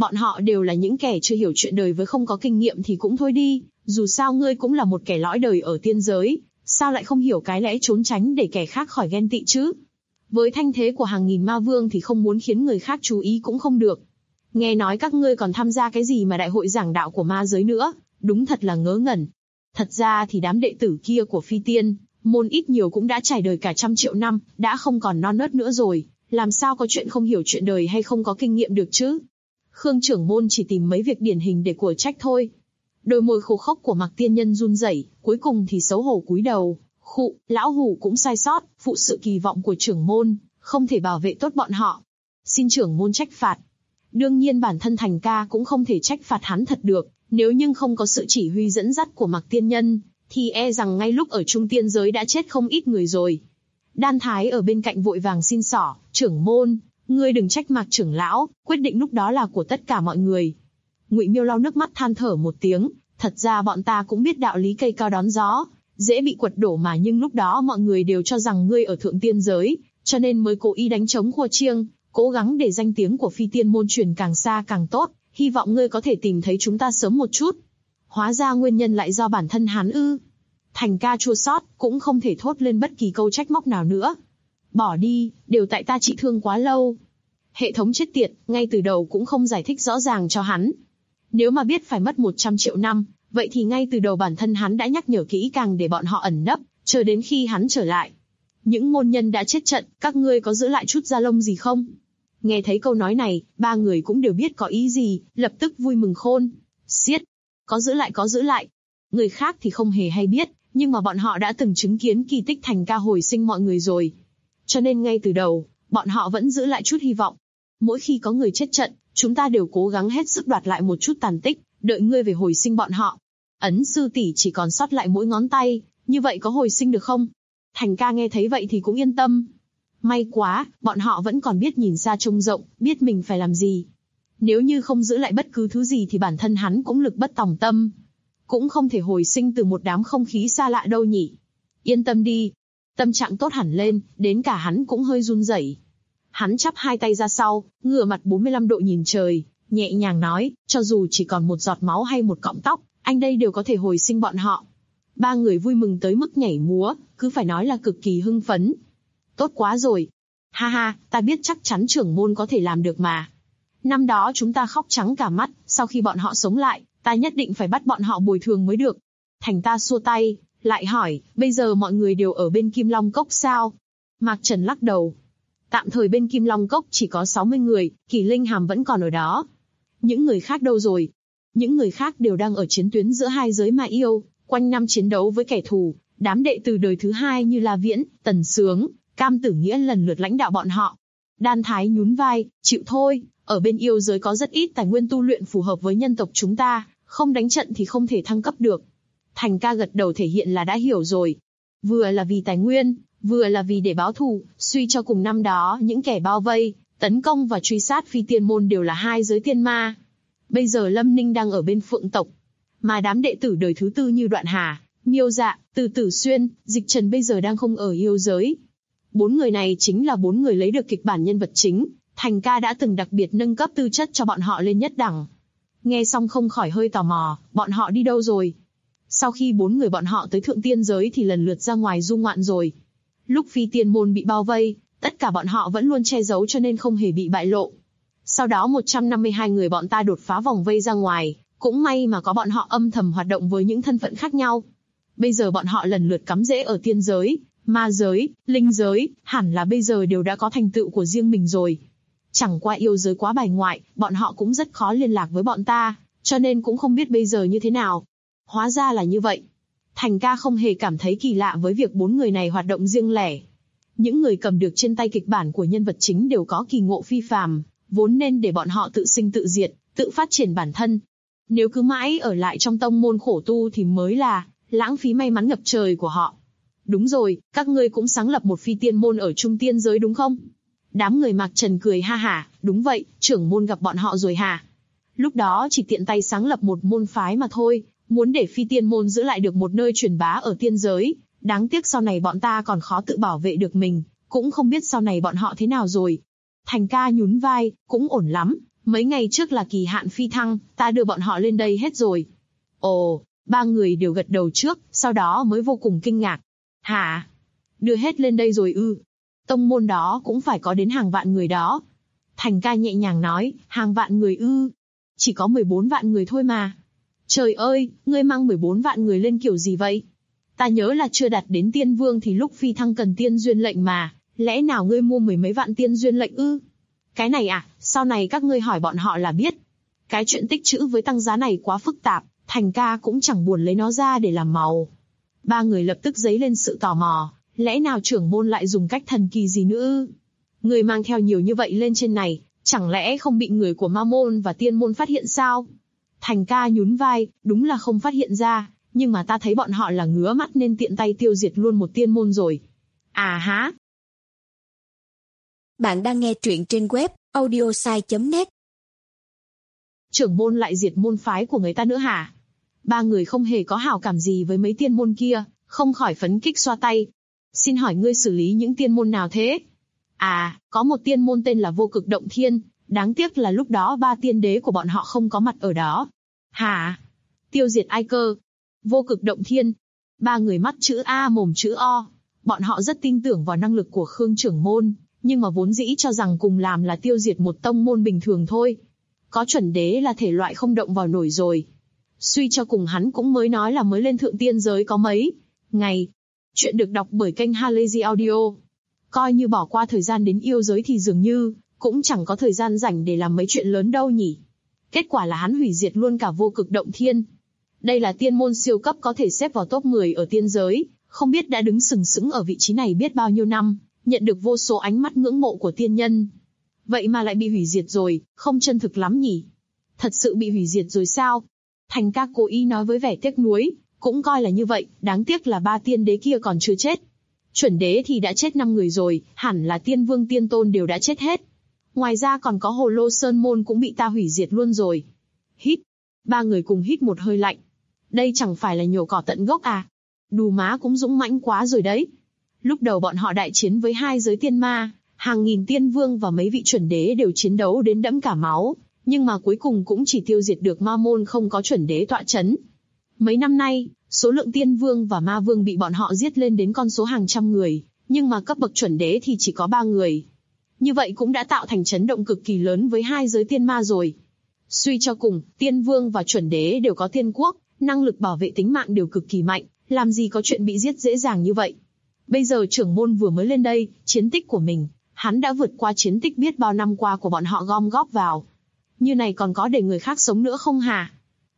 Bọn họ đều là những kẻ chưa hiểu chuyện đời với không có kinh nghiệm thì cũng thôi đi, dù sao ngươi cũng là một kẻ lõi đời ở tiên giới, sao lại không hiểu cái lẽ trốn tránh để kẻ khác khỏi ghen tị chứ? Với thanh thế của hàng nghìn ma vương thì không muốn khiến người khác chú ý cũng không được. Nghe nói các ngươi còn tham gia cái gì mà đại hội giảng đạo của ma giới nữa, đúng thật là ngớ ngẩn. Thật ra thì đám đệ tử kia của Phi Tiên môn ít nhiều cũng đã trải đời cả 100 triệu năm, đã không còn non nớt nữa rồi, làm sao có chuyện không hiểu chuyện đời hay không có kinh nghiệm được chứ? Khương trưởng môn chỉ tìm mấy việc điển hình để của trách thôi. Đôi môi khô khốc của Mạc Tiên Nhân run rẩy, cuối cùng thì xấu hổ cúi đầu. Khụ, lão hủ cũng sai sót, phụ sự kỳ vọng của trưởng môn, không thể bảo vệ tốt bọn họ. Xin trưởng môn trách phạt. Đương nhiên bản thân Thành Ca cũng không thể trách phạt hắn thật được, nếu nhưng không có sự chỉ huy dẫn dắt của Mạc Tiên Nhân, thì e rằng ngay lúc ở Trung Tiên giới đã chết không ít người rồi. Đan Thái ở bên cạnh vội vàng xin xỏ, trưởng môn, ngươi đừng trách Mạc trưởng lão, quyết định lúc đó là của tất cả mọi người. Ngụy Miêu lau nước mắt than thở một tiếng, thật ra bọn ta cũng biết đạo lý cây cao đón gió, dễ bị quật đổ mà, nhưng lúc đó mọi người đều cho rằng ngươi ở thượng tiên giới, cho nên mới cố ý đánh trống khua chiêng, cố gắng để danh tiếng của Phi Tiên môn truyền càng xa càng tốt, hy vọng ngươi có thể tìm thấy chúng ta sớm một chút. Hóa ra nguyên nhân lại do bản thân hắn ư? Thành Ca chua xót, cũng không thể thốt lên bất kỳ câu trách móc nào nữa. Bỏ đi, đều tại ta trị thương quá lâu. Hệ thống chết tiệt, ngay từ đầu cũng không giải thích rõ ràng cho hắn. Nếu mà biết phải mất 100 triệu năm, vậy thì ngay từ đầu bản thân hắn đã nhắc nhở kỹ càng để bọn họ ẩn nấp, chờ đến khi hắn trở lại. Những môn nhân đã chết trận, các ngươi có giữ lại chút da lông gì không? Nghe thấy câu nói này, ba người cũng đều biết có ý gì, lập tức vui mừng khôn. Xiết, có giữ lại có giữ lại. Người khác thì không hề hay biết, nhưng mà bọn họ đã từng chứng kiến kỳ tích Thành Ca hồi sinh mọi người rồi. Cho nên ngay từ đầu, bọn họ vẫn giữ lại chút hy vọng. Mỗi khi có người chết trận, chúng ta đều cố gắng hết sức đoạt lại một chút tàn tích, đợi ngươi về hồi sinh bọn họ. Ấn sư tỷ chỉ còn sót lại mỗi ngón tay, như vậy có hồi sinh được không? Thành Ca nghe thấy vậy thì cũng yên tâm. May quá, bọn họ vẫn còn biết nhìn xa trông rộng, biết mình phải làm gì. Nếu như không giữ lại bất cứ thứ gì thì bản thân hắn cũng lực bất tòng tâm. Cũng không thể hồi sinh từ một đám không khí xa lạ đâu nhỉ. Yên tâm đi. Tâm trạng tốt hẳn lên, đến cả hắn cũng hơi run rẩy. Hắn chắp hai tay ra sau, ngửa mặt 45 độ nhìn trời, nhẹ nhàng nói, cho dù chỉ còn một giọt máu hay một cọng tóc, anh đây đều có thể hồi sinh bọn họ. Ba người vui mừng tới mức nhảy múa, cứ phải nói là cực kỳ hưng phấn. Tốt quá rồi. Ha ha, ta biết chắc chắn trưởng môn có thể làm được mà. Năm đó chúng ta khóc trắng cả mắt, sau khi bọn họ sống lại, ta nhất định phải bắt bọn họ bồi thường mới được. Thành Ta xua tay, lại hỏi, bây giờ mọi người đều ở bên Kim Long Cốc sao? Mạc Trần lắc đầu. Tạm thời bên Kim Long Cốc chỉ có 60 người, Kỳ Linh Hàm vẫn còn ở đó. Những người khác đâu rồi? Những người khác đều đang ở chiến tuyến giữa hai giới ma yêu, quanh năm chiến đấu với kẻ thù. Đám đệ tử đời thứ hai như La Viễn, Tần Sướng, Cam Tử Nghĩa lần lượt lãnh đạo bọn họ. Đan Thái nhún vai, chịu thôi, ở bên yêu giới có rất ít tài nguyên tu luyện phù hợp với nhân tộc chúng ta, không đánh trận thì không thể thăng cấp được. Thành Ca gật đầu thể hiện là đã hiểu rồi. Vừa là vì tài nguyên, vừa là vì để báo thù, suy cho cùng năm đó những kẻ bao vây, tấn công và truy sát Phi Tiên môn đều là hai giới tiên ma. Bây giờ Lâm Ninh đang ở bên Phượng tộc, mà đám đệ tử đời thứ tư như Đoạn Hà, Miêu Dạ, Từ Tử Xuyên, Dịch Trần bây giờ đang không ở yêu giới. 4 người này chính là 4 người lấy được kịch bản nhân vật chính, Thành Ca đã từng đặc biệt nâng cấp tư chất cho bọn họ lên nhất đẳng. Nghe xong không khỏi hơi tò mò, bọn họ đi đâu rồi? Sau khi 4 người bọn họ tới thượng tiên giới thì lần lượt ra ngoài du ngoạn rồi. Lúc Phi Tiên môn bị bao vây, tất cả bọn họ vẫn luôn che giấu cho nên không hề bị bại lộ. Sau đó 152 người bọn ta đột phá vòng vây ra ngoài, cũng may mà có bọn họ âm thầm hoạt động với những thân phận khác nhau. Bây giờ bọn họ lần lượt cắm rễ ở tiên giới, ma giới, linh giới, hẳn là bây giờ đều đã có thành tựu của riêng mình rồi. Chẳng qua yêu giới quá bài ngoại, bọn họ cũng rất khó liên lạc với bọn ta, cho nên cũng không biết bây giờ như thế nào. Hóa ra là như vậy. Thành Ca không hề cảm thấy kỳ lạ với việc 4 người này hoạt động riêng lẻ. Những người cầm được trên tay kịch bản của nhân vật chính đều có kỳ ngộ phi phàm, vốn nên để bọn họ tự sinh tự diệt, tự phát triển bản thân. Nếu cứ mãi ở lại trong tông môn khổ tu thì mới là lãng phí may mắn ngập trời của họ. Đúng rồi, các ngươi cũng sáng lập một Phi Tiên môn ở Trung Tiên giới đúng không? Đám người Mạc Trần cười ha hả, đúng vậy, trưởng môn gặp bọn họ rồi hả? Lúc đó chỉ tiện tay sáng lập một môn phái mà thôi, muốn để Phi Tiên môn giữ lại được một nơi truyền bá ở tiên giới. Đáng tiếc sau này bọn ta còn khó tự bảo vệ được mình, cũng không biết sau này bọn họ thế nào rồi. Thành Ca nhún vai, cũng ổn lắm, Mấy ngày trước là kỳ hạn phi thăng, ta đưa bọn họ lên đây hết rồi. Ồ, ba người đều gật đầu trước, sau đó mới vô cùng kinh ngạc. Hả? Đưa hết lên đây rồi ư? Tông môn đó cũng phải có đến hàng vạn người đó. Thành ca nhẹ nhàng nói, hàng vạn người ư? Chỉ có 14 vạn người thôi mà. Trời ơi, ngươi mang 14 vạn người lên kiểu gì vậy? Ta nhớ là chưa đạt đến tiên vương thì lúc phi thăng cần tiên duyên lệnh mà, lẽ nào ngươi mua 10 mấy vạn tiên duyên lệnh ư? Cái này à, sau này các ngươi hỏi bọn họ là biết. Cái chuyện tích trữ với tăng giá này quá phức tạp, Thành ca cũng chẳng buồn lấy nó ra để làm màu. Ba người lập tức dấy lên sự tò mò, lẽ nào trưởng môn lại dùng cách thần kỳ gì nữa ư? Người mang theo nhiều như vậy lên trên này, chẳng lẽ không bị người của ma môn và tiên môn phát hiện sao? Thành ca nhún vai, đúng là không phát hiện ra, nhưng mà ta thấy bọn họ là ngứa mắt nên tiện tay tiêu diệt luôn một tiên môn rồi. À há. Bạn đang nghe truyện trên web audiosai.net. Trưởng môn lại diệt môn phái của người ta nữa hả? Ba người không hề có hảo cảm gì với mấy tiên môn kia, không khỏi phấn kích xoa tay. Xin hỏi ngươi xử lý những tiên môn nào thế? À, có một tiên môn tên là Vô Cực Động Thiên, đáng tiếc là lúc đó ba tiên đế của bọn họ không có mặt ở đó. Hả? Tiêu diệt ai cơ? Vô Cực Động Thiên. Ba người mắt chữ A mồm chữ O. Bọn họ rất tin tưởng vào năng lực của Khương trưởng môn, nhưng mà vốn dĩ cho rằng cùng làm là tiêu diệt một tông môn bình thường thôi. Có chuẩn đế là thể loại không động vào nổi rồi. Suy cho cùng hắn cũng mới nói là mới lên thượng tiên giới có mấy ngày. Chuyện được đọc bởi kênh Halazy Audio. Coi như bỏ qua thời gian đến yêu giới thì dường như cũng chẳng có thời gian rảnh để làm mấy chuyện lớn đâu nhỉ. Kết quả là hắn hủy diệt luôn cả Vô Cực Động Thiên. Đây là tiên môn siêu cấp có thể xếp vào top 10 ở tiên giới, không biết đã đứng sừng sững ở vị trí này biết bao nhiêu năm, nhận được vô số ánh mắt ngưỡng mộ của tiên nhân. Vậy mà lại bị hủy diệt rồi, không chân thực lắm nhỉ? Thật sự bị hủy diệt rồi sao? Thành ca cố ý nói với vẻ tiếc nuối, cũng coi là như vậy, đáng tiếc là ba tiên đế kia còn chưa chết. Chuẩn đế thì đã chết 5 người rồi, hẳn là tiên vương tiên tôn đều đã chết hết. Ngoài ra còn có Hồ Lô Sơn Môn cũng bị ta hủy diệt luôn rồi. Hít. Ba người cùng hít một hơi lạnh. Đây chẳng phải là nhổ cỏ tận gốc à? Đù má cũng dũng mãnh quá rồi đấy. Lúc đầu bọn họ đại chiến với 2 giới tiên ma, hàng nghìn tiên vương và mấy vị chuẩn đế đều chiến đấu đến đẫm cả máu, nhưng mà cuối cùng cũng chỉ tiêu diệt được ma môn không có chuẩn đế tọa chấn. Mấy năm nay, số lượng tiên vương và ma vương bị bọn họ giết lên đến con số hàng trăm người, nhưng mà cấp bậc chuẩn đế thì chỉ có 3 người. Như vậy cũng đã tạo thành chấn động cực kỳ lớn với 2 giới tiên ma rồi. Suy cho cùng, tiên vương và chuẩn đế đều có tiên quốc, năng lực bảo vệ tính mạng đều cực kỳ mạnh, làm gì có chuyện bị giết dễ dàng như vậy. Bây giờ trưởng môn vừa mới lên đây, chiến tích của mình, hắn đã vượt qua chiến tích biết bao năm qua của bọn họ gom góp vào. Như này còn có để người khác sống nữa không hả?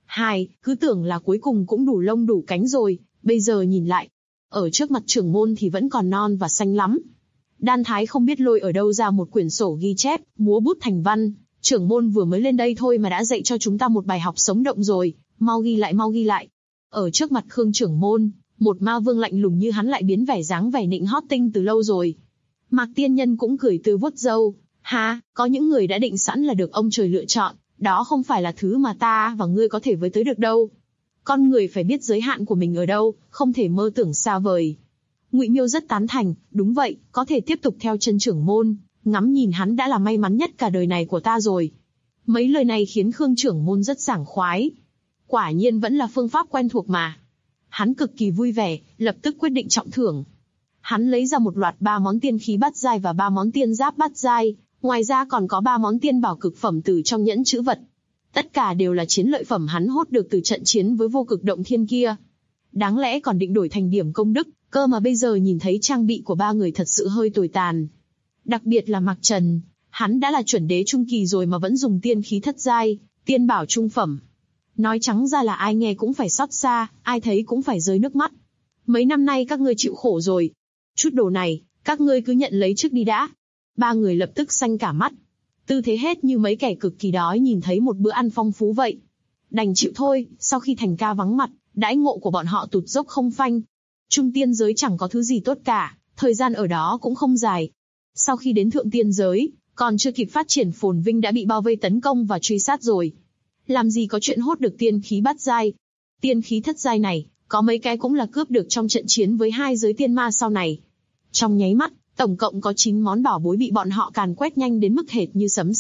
Cứ tưởng là cuối cùng cũng đủ lông đủ cánh rồi, bây giờ nhìn lại, ở trước mặt trưởng môn thì vẫn còn non và xanh lắm. Đan Thái không biết lôi ở đâu ra một quyển sổ ghi chép, múa bút thành văn, trưởng môn vừa mới lên đây thôi mà đã dạy cho chúng ta một bài học sống động rồi, mau ghi lại mau ghi lại. Ở trước mặt Khương trưởng môn, một ma vương lạnh lùng như hắn lại biến vẻ dáng vẻ nịnh hót tinh từ lâu rồi. Mạc Tiên Nhân cũng cười tươi vuốt râu, có những người đã định sẵn là được ông trời lựa chọn, đó không phải là thứ mà ta và ngươi có thể với tới được đâu. Con người phải biết giới hạn của mình ở đâu, không thể mơ tưởng xa vời. Ngụy Miêu rất tán thành, đúng vậy, có thể tiếp tục theo chân trưởng môn, ngắm nhìn hắn đã là may mắn nhất cả đời này của ta rồi. Mấy lời này khiến Khương trưởng môn rất sảng khoái. Quả nhiên vẫn là phương pháp quen thuộc mà. Hắn cực kỳ vui vẻ, lập tức quyết định trọng thưởng. Hắn lấy ra một loạt 3 món tiên khí bát giai và 3 món tiên giáp bát giai, ngoài ra còn có 3 món tiên bảo cực phẩm từ trong nhẫn trữ vật. Tất cả đều là chiến lợi phẩm hắn hốt được từ trận chiến với Vô Cực Động Thiên kia. Đáng lẽ còn định đổi thành điểm công đức, cơ mà bây giờ nhìn thấy trang bị của ba người thật sự hơi tồi tàn. Đặc biệt là Mạc Trần, hắn đã là chuẩn đế trung kỳ rồi mà vẫn dùng tiên khí thất giai, tiên bảo trung phẩm. Nói trắng ra là ai nghe cũng phải xót xa, ai thấy cũng phải rơi nước mắt. Mấy năm nay các ngươi chịu khổ rồi. Chút đồ này, các ngươi cứ nhận lấy trước đi đã. Ba người lập tức xanh cả mắt. Tư thế hết như mấy kẻ cực kỳ đói nhìn thấy một bữa ăn phong phú vậy. Đành chịu thôi, sau khi Thành ca vắng mặt, đãi ngộ của bọn họ tụt dốc không phanh. Trung tiên giới chẳng có thứ gì tốt cả, thời gian ở đó cũng không dài. Sau khi đến thượng tiên giới, còn chưa kịp phát triển phồn vinh đã bị bao vây tấn công và truy sát rồi. Làm gì có chuyện hốt được tiên khí bát giai. Tiên khí thất giai này, có mấy cái cũng là cướp được trong trận chiến với 2 giới tiên ma sau này. Trong nháy mắt, tổng cộng có 9 món bảo bối bị bọn họ càn quét nhanh đến mức hệt như sấm sét,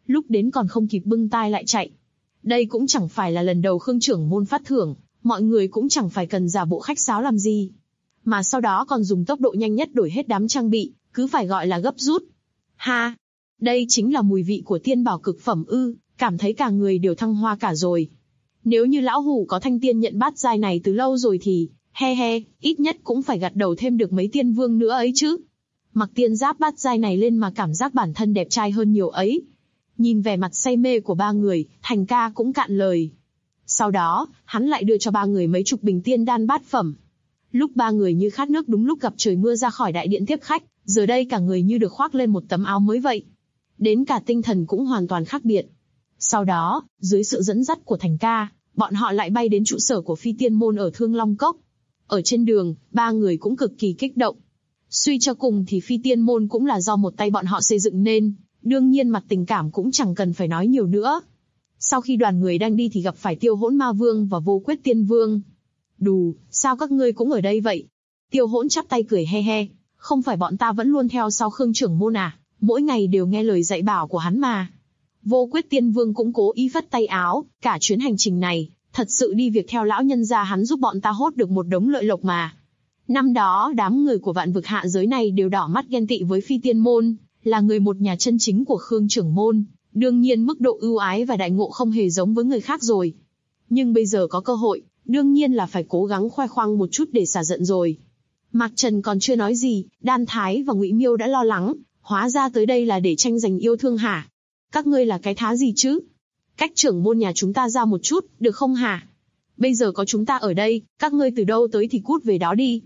lúc đến còn không kịp bưng tai lại chạy. Đây cũng chẳng phải là lần đầu Khương trưởng môn phát thưởng, mọi người cũng chẳng phải cần giả bộ khách sáo làm gì. Mà sau đó còn dùng tốc độ nhanh nhất đổi hết đám trang bị, cứ phải gọi là gấp rút. Ha! Đây chính là mùi vị của tiên bảo cực phẩm ư, cảm thấy cả người đều thăng hoa cả rồi. Nếu như lão hủ có thanh tiên nhận bát giai này từ lâu rồi thì, ít nhất cũng phải gặt đầu thêm được mấy tiên vương nữa ấy chứ. Mặc tiên giáp bát giai này lên mà cảm giác bản thân đẹp trai hơn nhiều ấy. Nhìn vẻ mặt say mê của ba người, Thành ca cũng cạn lời. Sau đó, hắn lại đưa cho ba người mấy chục bình tiên đan bát phẩm. Lúc ba người như khát nước đúng lúc gặp trời mưa ra khỏi đại điện tiếp khách, giờ đây cả người như được khoác lên một tấm áo mới vậy. Đến cả tinh thần cũng hoàn toàn khác biệt. Sau đó, dưới sự dẫn dắt của Thành ca, bọn họ lại bay đến trụ sở của Phi Tiên Môn ở Thương Long Cốc. Ở trên đường, ba người cũng cực kỳ kích động. Suy cho cùng thì Phi Tiên Môn cũng là do một tay bọn họ xây dựng nên, đương nhiên mặt tình cảm cũng chẳng cần phải nói nhiều nữa. Sau khi đoàn người đang đi thì gặp phải Tiêu Hỗn Ma Vương và Vô Quyết Tiên Vương. Đù, sao các ngươi cũng ở đây vậy? Tiêu Hỗn chắp tay cười he, không phải bọn ta vẫn luôn theo sau Khương trưởng môn à, mỗi ngày đều nghe lời dạy bảo của hắn mà. Vô Quyết Tiên Vương cũng cố ý phất tay áo, cả chuyến hành trình này, thật sự đi việc theo lão nhân gia hắn giúp bọn ta hốt được một đống lợi lộc mà. Năm đó đám người của vạn vực hạ giới này đều đỏ mắt ghen tị với Phi Tiên Môn, là người một nhà chân chính của Khương trưởng môn, đương nhiên mức độ ưu ái và đại ngộ không hề giống với người khác rồi. Nhưng bây giờ có cơ hội, đương nhiên là phải cố gắng khoe khoang một chút để xả giận rồi. Mạc Trần còn chưa nói gì, Đan Thái và Ngụy Miêu đã lo lắng, hóa ra tới đây là để tranh giành yêu thương hả? Các ngươi là cái thá gì chứ? Cách trưởng môn nhà chúng ta ra một chút, được không hả? Bây giờ có chúng ta ở đây, các ngươi từ đâu tới thì cút về đó đi.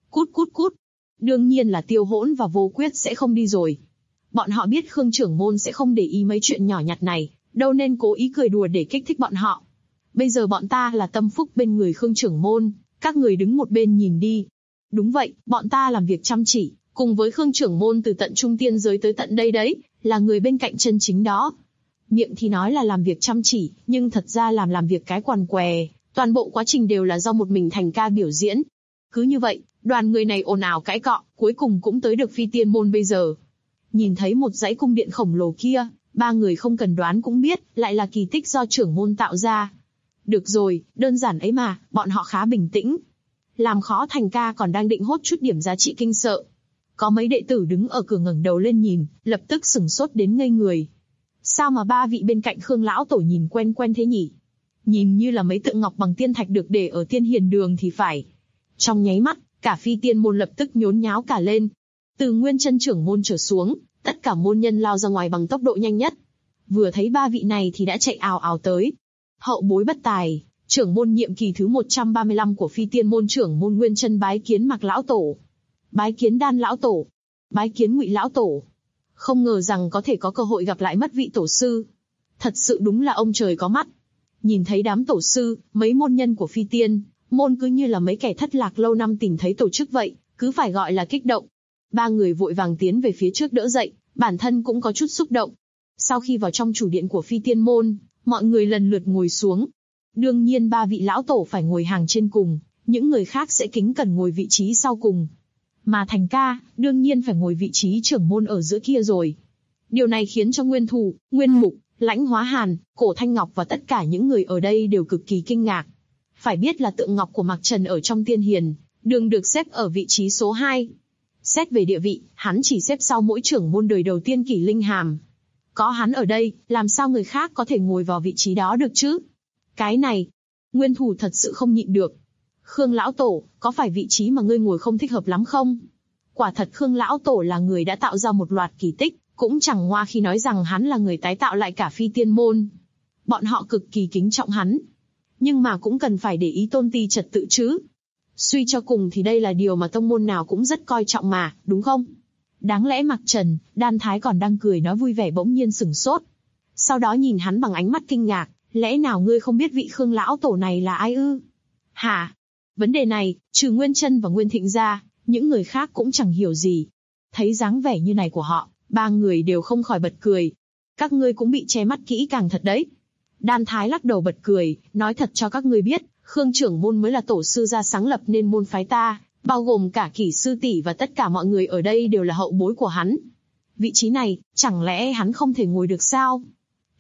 Cút. Đương nhiên là Tiêu Hỗn và Vô Quyết sẽ không đi rồi. Bọn họ biết Khương trưởng môn sẽ không để ý mấy chuyện nhỏ nhặt này, đâu nên cố ý cười đùa để kích thích bọn họ. Bây giờ bọn ta là tâm phúc bên người Khương trưởng môn, các người đứng một bên nhìn đi. Đúng vậy, bọn ta làm việc chăm chỉ, cùng với Khương trưởng môn từ tận trung tiên giới tới tận đây đấy, là người bên cạnh chân chính đó. Miệng thì nói là làm việc chăm chỉ, nhưng thật ra làm việc cái quằn què, toàn bộ quá trình đều là do một mình Thành ca biểu diễn. Cứ như vậy, đoàn người này ồn ào cãi cọ, cuối cùng cũng tới được Phi Tiên Môn bây giờ. Nhìn thấy một dãy cung điện khổng lồ kia, ba người không cần đoán cũng biết, lại là kỳ tích do trưởng môn tạo ra. Được rồi, đơn giản ấy mà, bọn họ khá bình tĩnh. Làm khó Thành ca còn đang định hốt chút điểm giá trị kinh sợ. Có mấy đệ tử đứng ở cửa ngẩng đầu lên nhìn, lập tức sửng sốt đến ngây người. Sao mà ba vị bên cạnh Khương lão tổ nhìn quen quen thế nhỉ? Nhìn như là mấy tượng ngọc bằng tiên thạch được để ở Tiên Hiền Đường thì phải. Trong nháy mắt, cả Phi Tiên Môn lập tức nhốn nháo cả lên. Từ Nguyên Chân trưởng môn trở xuống, tất cả môn nhân lao ra ngoài bằng tốc độ nhanh nhất. Vừa thấy ba vị này thì đã chạy ào ào tới. Hậu bối bất tài, trưởng môn nhiệm kỳ thứ 135 của Phi Tiên Môn trưởng môn Nguyên Chân bái kiến Mạc lão tổ, bái kiến Đan lão tổ, bái kiến Ngụy lão tổ. Không ngờ rằng có thể có cơ hội gặp lại mất vị tổ sư. Thật sự đúng là ông trời có mắt. Nhìn thấy đám tổ sư, mấy môn nhân của Phi Tiên Môn cứ như là mấy kẻ thất lạc lâu năm tìm thấy tổ chức vậy, cứ phải gọi là kích động. Ba người vội vàng tiến về phía trước đỡ dậy, bản thân cũng có chút xúc động. Sau khi vào trong chủ điện của Phi Tiên Môn, mọi người lần lượt ngồi xuống. Đương nhiên ba vị lão tổ phải ngồi hàng trên cùng, những người khác sẽ kính cẩn ngồi vị trí sau cùng. Mà Thành ca, đương nhiên phải ngồi vị trí trưởng môn ở giữa kia rồi. Điều này khiến cho Nguyên Thù, Nguyên Mục, Lãnh Hóa Hàn, Cổ Thanh Ngọc và tất cả những người ở đây đều cực kỳ kinh ngạc. Phải biết là tượng ngọc của Mạc Trần ở trong Tiên Hiền Đường được xếp ở vị trí số 2. Xét về địa vị, hắn chỉ xếp sau mỗi trưởng môn đời đầu tiên Kỷ Linh Hàm. Có hắn ở đây, làm sao người khác có thể ngồi vào vị trí đó được chứ? Cái này, Nguyên Thù thật sự không nhịn được. Khương lão tổ, có phải vị trí mà ngươi ngồi không thích hợp lắm không? Quả thật Khương lão tổ là người đã tạo ra một loạt kỳ tích, cũng chẳng ngoa khi nói rằng hắn là người tái tạo lại cả Phi Tiên Môn. Bọn họ cực kỳ kính trọng hắn. Nhưng mà cũng cần phải để ý tôn ti trật tự chứ. Suy cho cùng thì đây là điều mà tông môn nào cũng rất coi trọng mà, đúng không? Đáng lẽ Mạc Trần, Đan Thái còn đang cười nói vui vẻ bỗng nhiên sửng sốt. Sau đó nhìn hắn bằng ánh mắt kinh ngạc, lẽ nào ngươi không biết vị Khương lão tổ này là ai ư? Hả? Vấn đề này, trừ Nguyên Chân và Nguyên Thịnh ra, những người khác cũng chẳng hiểu gì. Thấy dáng vẻ như này của họ, ba người đều không khỏi bật cười. Các ngươi cũng bị che mắt kỹ càng thật đấy. Đan Thái lắc đầu bật cười, nói thật cho các ngươi biết, Khương trưởng môn mới là tổ sư gia sáng lập nên môn phái ta, bao gồm cả Kỷ sư tỷ và tất cả mọi người ở đây đều là hậu bối của hắn. Vị trí này, chẳng lẽ hắn không thể ngồi được sao?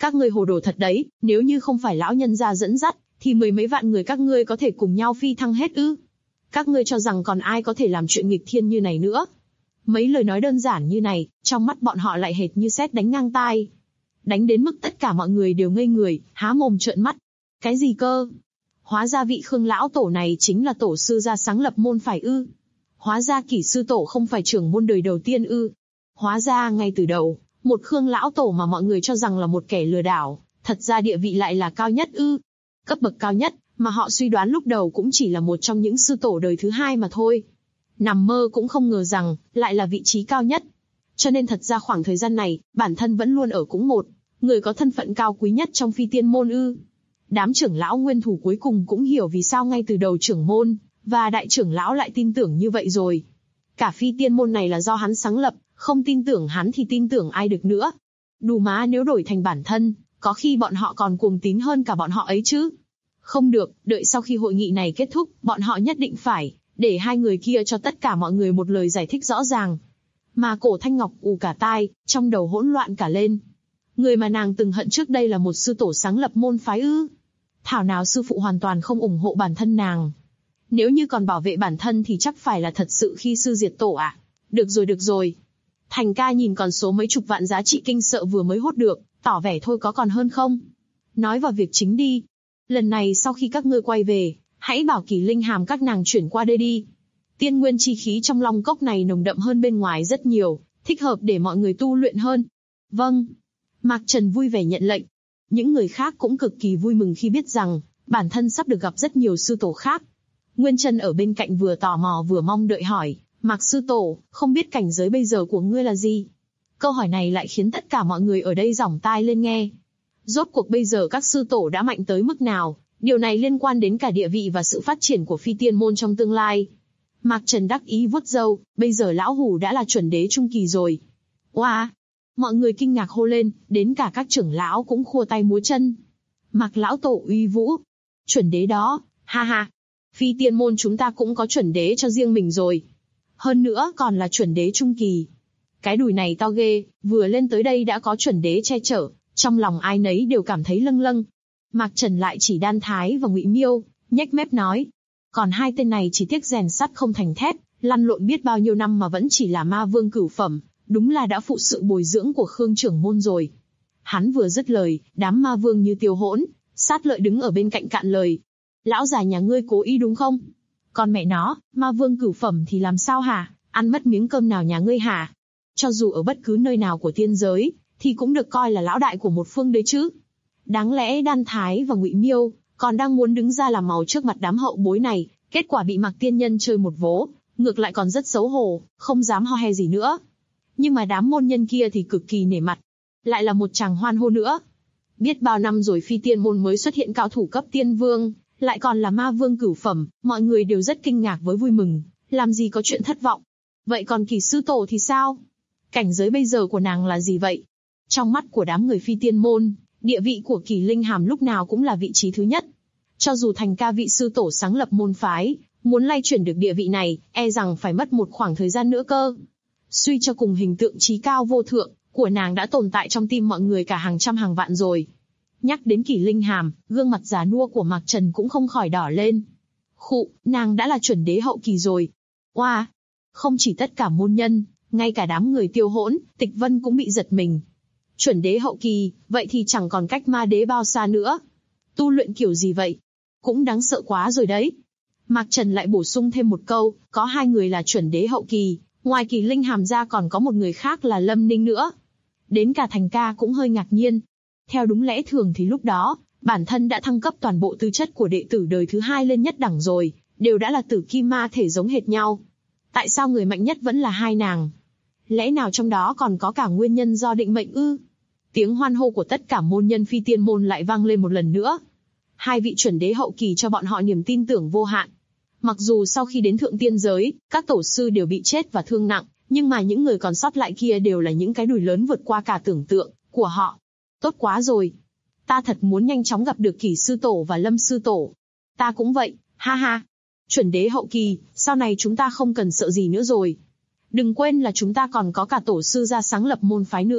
Các ngươi hồ đồ thật đấy, nếu như không phải lão nhân gia dẫn dắt, thì mười mấy vạn người các ngươi có thể cùng nhau phi thăng hết ư? Các ngươi cho rằng còn ai có thể làm chuyện nghịch thiên như này nữa? Mấy lời nói đơn giản như này, trong mắt bọn họ lại hệt như sét đánh ngang tai. Đánh đến mức tất cả mọi người đều ngây người, há mồm trợn mắt. Cái gì cơ? Hóa ra vị Khương lão tổ này chính là tổ sư gia sáng lập môn phải ư? Hóa ra Kỷ sư tổ không phải trưởng môn đời đầu tiên ư? Hóa ra ngay từ đầu, một Khương lão tổ mà mọi người cho rằng là một kẻ lừa đảo, thật ra địa vị lại là cao nhất ư? Cấp bậc cao nhất mà họ suy đoán lúc đầu cũng chỉ là một trong những sư tổ đời thứ hai mà thôi. Nằm mơ cũng không ngờ rằng lại là vị trí cao nhất. Cho nên thật ra khoảng thời gian này, bản thân vẫn luôn ở cũng một người có thân phận cao quý nhất trong phi tiên môn ư? Đám trưởng lão nguyên thủ cuối cùng cũng hiểu vì sao ngay từ đầu trưởng môn và đại trưởng lão lại tin tưởng như vậy rồi. Cả phi tiên môn này là do hắn sáng lập, không tin tưởng hắn thì tin tưởng ai được nữa. Đù má, nếu đổi thành bản thân, có khi bọn họ còn cuồng tín hơn cả bọn họ ấy chứ. Không được, đợi sau khi hội nghị này kết thúc, bọn họ nhất định phải để hai người kia cho tất cả mọi người một lời giải thích rõ ràng. Mà Cổ Thanh Ngọc ù cả tai, trong đầu hỗn loạn cả lên. Người mà nàng từng hận trước đây là một sư tổ sáng lập môn phái ư? Thảo nào sư phụ hoàn toàn không ủng hộ bản thân nàng. Nếu như còn bảo vệ bản thân thì chắc phải là thật sự khi sư diệt tổ ạ. Được rồi. Thành ca nhìn con số mấy chục vạn giá trị kinh sợ vừa mới hốt được, tỏ vẻ thôi có còn hơn không. Nói vào việc chính đi. Lần này sau khi các ngươi quay về, hãy bảo Kỳ Linh Hàm các nàng chuyển qua đây đi. Tiên nguyên chi khí trong long cốc này nồng đậm hơn bên ngoài rất nhiều, thích hợp để mọi người tu luyện hơn. Vâng. Mạc Trần vui vẻ nhận lệnh. Những người khác cũng cực kỳ vui mừng khi biết rằng bản thân sắp được gặp rất nhiều sư tổ khác. Nguyên Trân ở bên cạnh vừa tò mò vừa mong đợi hỏi, Mạc sư tổ, không biết cảnh giới bây giờ của ngươi là gì? Câu hỏi này lại khiến tất cả mọi người ở đây giỏng tai lên nghe. Rốt cuộc bây giờ các sư tổ đã mạnh tới mức nào? Điều này liên quan đến cả địa vị và sự phát triển của phi tiên môn trong tương lai. Mạc Trần đắc ý vuốt râu, bây giờ lão hủ đã là chuẩn đế trung kỳ rồi. Oa! Mọi người kinh ngạc hô lên, đến cả các trưởng lão cũng khua tay múa chân. Mạc lão tổ uy vũ. Chuẩn đế đó, ha ha. Phi tiên môn chúng ta cũng có chuẩn đế cho riêng mình rồi. Hơn nữa còn là chuẩn đế trung kỳ. Cái đùi này to ghê, vừa lên tới đây đã có chuẩn đế che chở, trong lòng ai nấy đều cảm thấy lâng lâng. Mạc Trần lại chỉ Đan Thái và Ngụy Miêu, nhếch mép nói. Còn hai tên này chỉ tiếc rèn sắt không thành thép, lăn lộn biết bao nhiêu năm mà vẫn chỉ là ma vương cửu phẩm, đúng là đã phụ sự bồi dưỡng của Khương trưởng môn rồi. Hắn vừa dứt lời, đám ma vương như tiêu hỗn, Sát Lợi đứng ở bên cạnh cạn lời. Lão già nhà ngươi cố ý đúng không? Còn mẹ nó, ma vương cửu phẩm thì làm sao hả? Ăn mất miếng cơm nào nhà ngươi hả? Cho dù ở bất cứ nơi nào của thiên giới, thì cũng được coi là lão đại của một phương đấy chứ. Đáng lẽ Đan Thái và Ngụy Miêu còn đang muốn đứng ra làm màu trước mặt đám hậu bối này, kết quả bị Mạc Tiên Nhân chơi một vố, ngược lại còn rất xấu hổ, không dám ho he gì nữa. Nhưng mà đám môn nhân kia thì cực kỳ nể mặt, lại là một chàng hoan hô nữa. Biết bao năm rồi phi tiên môn mới xuất hiện cao thủ cấp tiên vương, lại còn là ma vương cửu phẩm, mọi người đều rất kinh ngạc với vui mừng, làm gì có chuyện thất vọng. Vậy còn Kỳ sư tổ thì sao? Cảnh giới bây giờ của nàng là gì vậy? Trong mắt của đám người phi tiên môn, địa vị của Kỳ Linh Hàm lúc nào cũng là vị trí thứ nhất. Cho dù thành ca vị sư tổ sáng lập môn phái, muốn lay chuyển được địa vị này, e rằng phải mất một khoảng thời gian nữa cơ. Suy cho cùng hình tượng trí cao vô thượng của nàng đã tồn tại trong tim mọi người cả hàng trăm hàng vạn rồi. Nhắc đến Kỳ Linh Hàm, gương mặt già nua của Mạc Trần cũng không khỏi đỏ lên. Khụ, nàng đã là chuẩn đế hậu kỳ rồi. Oa! Không chỉ tất cả môn nhân, ngay cả đám người tiêu hỗn, Tịch Vân cũng bị giật mình. Chuẩn đế hậu kỳ, vậy thì chẳng còn cách ma đế bao xa nữa. Tu luyện kiểu gì vậy? Cũng đáng sợ quá rồi đấy. Mạc Trần lại bổ sung thêm một câu, có hai người là chuẩn đế hậu kỳ, ngoài Kỳ Linh Hàm ra còn có một người khác là Lâm Ninh nữa. Đến cả Thành ca cũng hơi ngạc nhiên. Theo đúng lẽ thường thì lúc đó, bản thân đã thăng cấp toàn bộ tư chất của đệ tử đời thứ hai lên nhất đẳng rồi, đều đã là tử kim ma thể giống hệt nhau. Tại sao người mạnh nhất vẫn là hai nàng? Lẽ nào trong đó còn có cả nguyên nhân do định mệnh ư? Tiếng hoan hô của tất cả môn nhân phi tiên môn lại vang lên một lần nữa. Hai vị chuẩn đế hậu kỳ cho bọn họ niềm tin tưởng vô hạn. Mặc dù sau khi đến thượng tiên giới, các tổ sư đều bị chết và thương nặng, nhưng mà những người còn sót lại kia đều là những cái đùi lớn vượt qua cả tưởng tượng của họ. Tốt quá rồi. Ta thật muốn nhanh chóng gặp được Kỳ sư tổ và Lâm sư tổ. Ta cũng vậy, ha ha. Chuẩn đế hậu kỳ, sau này chúng ta không cần sợ gì nữa rồi. Đừng quên là chúng ta còn có cả tổ sư gia sáng lập môn phái nữa,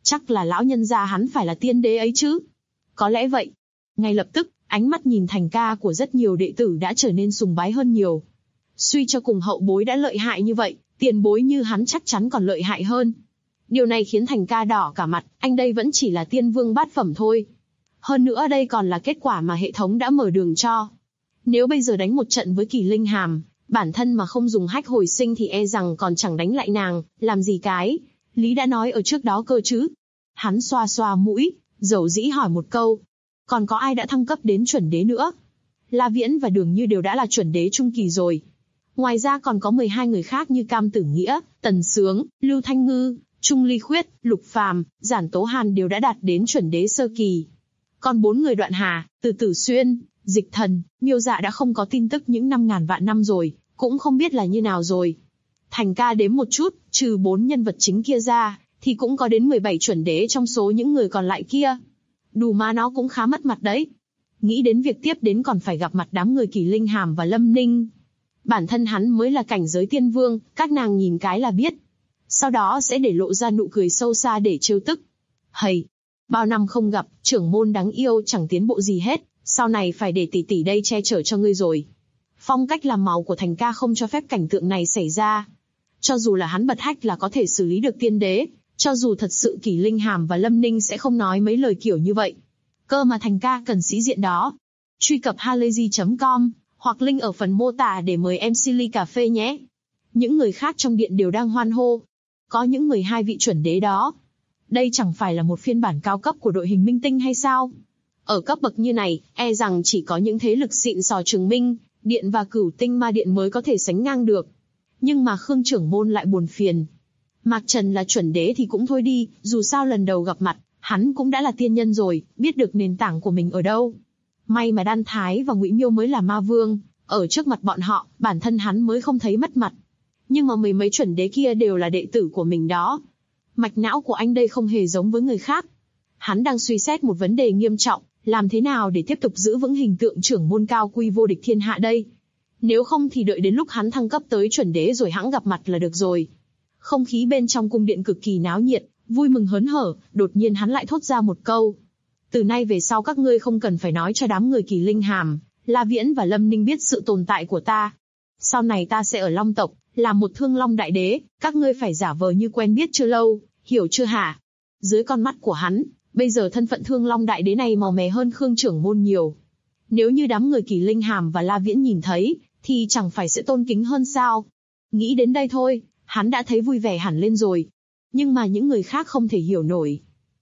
Chắc là lão nhân gia hắn phải là tiên đế ấy chứ. Có lẽ vậy. Ngay lập tức, ánh mắt nhìn Thành ca của rất nhiều đệ tử đã trở nên sùng bái hơn nhiều. Suy cho cùng hậu bối đã lợi hại như vậy, tiền bối như hắn chắc chắn còn lợi hại hơn. Điều này khiến Thành ca đỏ cả mặt, anh đây vẫn chỉ là tiên vương bát phẩm thôi. Hơn nữa đây còn là kết quả mà hệ thống đã mở đường cho. Nếu bây giờ đánh một trận với Kỳ Linh Hàm, bản thân mà không dùng hách hồi sinh thì e rằng còn chẳng đánh lại nàng, làm gì cái. Lý đã nói ở trước đó cơ chứ. Hắn xoa xoa mũi, dầu dĩ hỏi một câu. Còn có ai đã thăng cấp đến chuẩn đế nữa? La Viễn và Đường Như đều đã là chuẩn đế trung kỳ rồi. Ngoài ra còn có 12 người khác như Cam Tử Nghĩa, Tần Sướng, Lưu Thanh Ngư, Trung Ly Khuyết, Lục Phàm, Giản Tố Hàn đều đã đạt đến chuẩn đế sơ kỳ. Còn 4 người Đoạn Hà, Từ Tử Xuyên, Dịch Thần, Miêu Dạ đã không có tin tức những 5.000 vạn năm rồi, cũng không biết là như nào rồi. Thành ca đếm một chút, trừ 4 nhân vật chính kia ra, thì cũng có đến 17 chuẩn đế trong số những người còn lại kia. Đù má nó cũng khá mất mặt đấy. Nghĩ đến việc tiếp đến còn phải gặp mặt đám người Kỳ Linh Hàm và Lâm Ninh. Bản thân hắn mới là cảnh giới tiên vương, các nàng nhìn cái là biết. Sau đó sẽ để lộ ra nụ cười sâu xa để trêu tức. Hầy, bao năm không gặp, trưởng môn đáng yêu chẳng tiến bộ gì hết, sau này phải để tỷ tỷ đây che chở cho ngươi rồi. Phong cách làm màu của Thành ca không cho phép cảnh tượng này xảy ra. Cho dù là hắn bật hách là có thể xử lý được tiên đế, cho dù thật sự Kỳ Linh Hàm và Lâm Ninh sẽ không nói mấy lời kiểu như vậy. Cơ mà Thành ca cần sĩ diện đó. Truy cập halayzi.com hoặc link ở phần mô tả để mời MC ly cà phê nhé. Những người khác trong điện đều đang hoan hô. Có những 12 vị chuẩn đế đó. Đây chẳng phải là một phiên bản cao cấp của đội hình minh tinh hay sao? Ở cấp bậc như này, e rằng chỉ có những thế lực xịn sò Trường Minh, Điện và Cửu Tinh Ma Điện mới có thể sánh ngang được. Nhưng mà Khương trưởng môn lại buồn phiền. Mạc Trần là chuẩn đế thì cũng thôi đi, dù sao lần đầu gặp mặt, hắn cũng đã là tiên nhân rồi, biết được nền tảng của mình ở đâu. May mà Đan Thái và Ngụy Miêu mới là ma vương, ở trước mặt bọn họ, bản thân hắn mới không thấy mất mặt. Nhưng mà mấy chuẩn đế kia đều là đệ tử của mình đó. Mạch não của anh đây không hề giống với người khác. Hắn đang suy xét một vấn đề nghiêm trọng, làm thế nào để tiếp tục giữ vững hình tượng trưởng môn cao quý vô địch thiên hạ đây. Nếu không thì đợi đến lúc hắn thăng cấp tới chuẩn đế rồi hẵng gặp mặt là được rồi. Không khí bên trong cung điện cực kỳ náo nhiệt, vui mừng hớn hở, đột nhiên hắn lại thốt ra một câu. Từ nay về sau các ngươi không cần phải nói cho đám người Kỳ Linh Hàm, La Viễn và Lâm Ninh biết sự tồn tại của ta. Sau này ta sẽ ở Long tộc, làm một Thương Long đại đế, các ngươi phải giả vờ như quen biết chưa lâu, hiểu chưa hả? Dưới con mắt của hắn, bây giờ thân phận Thương Long đại đế này màu mè hơn Khương trưởng môn nhiều. Nếu như đám người Kỳ Linh Hàm và La Viễn nhìn thấy, thì chẳng phải sẽ tôn kính hơn sao? Nghĩ đến đây thôi, hắn đã thấy vui vẻ hẳn lên rồi. Nhưng mà những người khác không thể hiểu nổi.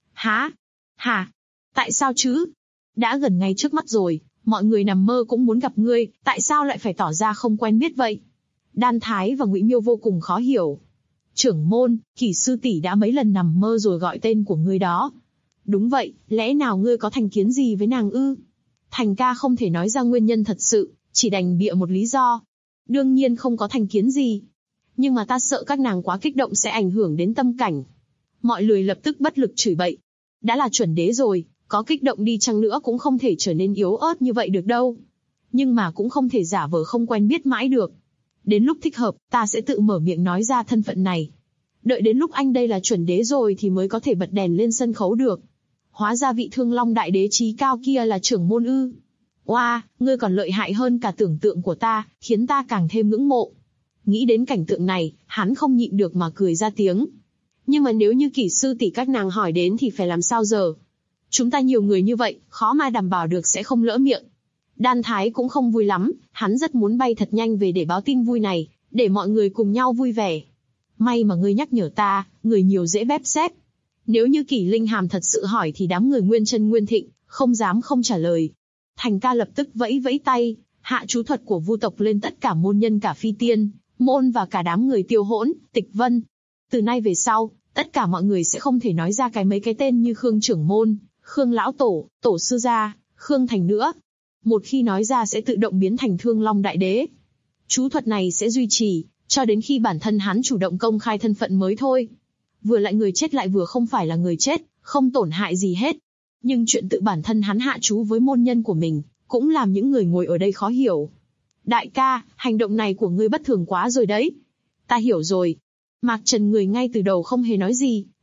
Hả? Tại sao chứ? Đã gần ngay trước mắt rồi, mọi người nằm mơ cũng muốn gặp ngươi, tại sao lại phải tỏ ra không quen biết vậy? Đan Thái và Ngụy Miêu vô cùng khó hiểu. Trưởng môn, Kỳ sư tỷ đã mấy lần nằm mơ rồi gọi tên của ngươi đó. Đúng vậy, lẽ nào ngươi có thành kiến gì với nàng ư? Thành ca không thể nói ra nguyên nhân thật sự, chỉ đành bịa một lý do. Đương nhiên không có thành kiến gì. Nhưng mà ta sợ các nàng quá kích động sẽ ảnh hưởng đến tâm cảnh. Mọi người lập tức bất lực chửi bậy. Đã là chuẩn đế rồi, có kích động đi chăng nữa cũng không thể trở nên yếu ớt như vậy được đâu. Nhưng mà cũng không thể giả vờ không quen biết mãi được. Đến lúc thích hợp, ta sẽ tự mở miệng nói ra thân phận này. Đợi đến lúc anh đây là chuẩn đế rồi thì mới có thể bật đèn lên sân khấu được. Hóa ra vị Thương Long đại đế chí cao kia là trưởng môn ư. Oa, ngươi còn lợi hại hơn cả tưởng tượng của ta, khiến ta càng thêm ngưỡng mộ. Nghĩ đến cảnh tượng này, hắn không nhịn được mà cười ra tiếng. Nhưng mà nếu như Kỳ sư tỷ các nàng hỏi đến thì phải làm sao giờ? Chúng ta nhiều người như vậy, khó mà đảm bảo được sẽ không lỡ miệng. Đan Thái cũng không vui lắm, hắn rất muốn bay thật nhanh về để báo tin vui này, để mọi người cùng nhau vui vẻ. May mà ngươi nhắc nhở ta, người nhiều dễ bép xếp. Nếu như Kỳ Linh Hàm thật sự hỏi thì đám người Nguyên Chân Nguyên Thịnh không dám không trả lời. Thành ca lập tức vẫy vẫy tay, hạ chú thuật của Vu tộc lên tất cả môn nhân cả Phi Tiên, Môn và cả đám người Tiêu Hỗn, Tịch Vân. Từ nay về sau, tất cả mọi người sẽ không thể nói ra mấy cái tên như Khương trưởng môn, Khương lão tổ, tổ sư gia, Khương Thành nữa. Một khi nói ra sẽ tự động biến thành Thương Long đại đế. Chú thuật này sẽ duy trì cho đến khi bản thân hắn chủ động công khai thân phận mới thôi. Vừa lại người chết lại vừa không phải là người chết, không tổn hại gì hết. Nhưng chuyện tự bản thân hắn hạ chú với môn nhân của mình, cũng làm những người ngồi ở đây khó hiểu. Đại ca, hành động này của ngươi bất thường quá rồi đấy. Ta hiểu rồi. Mạc Trần người ngay từ đầu không hề nói gì,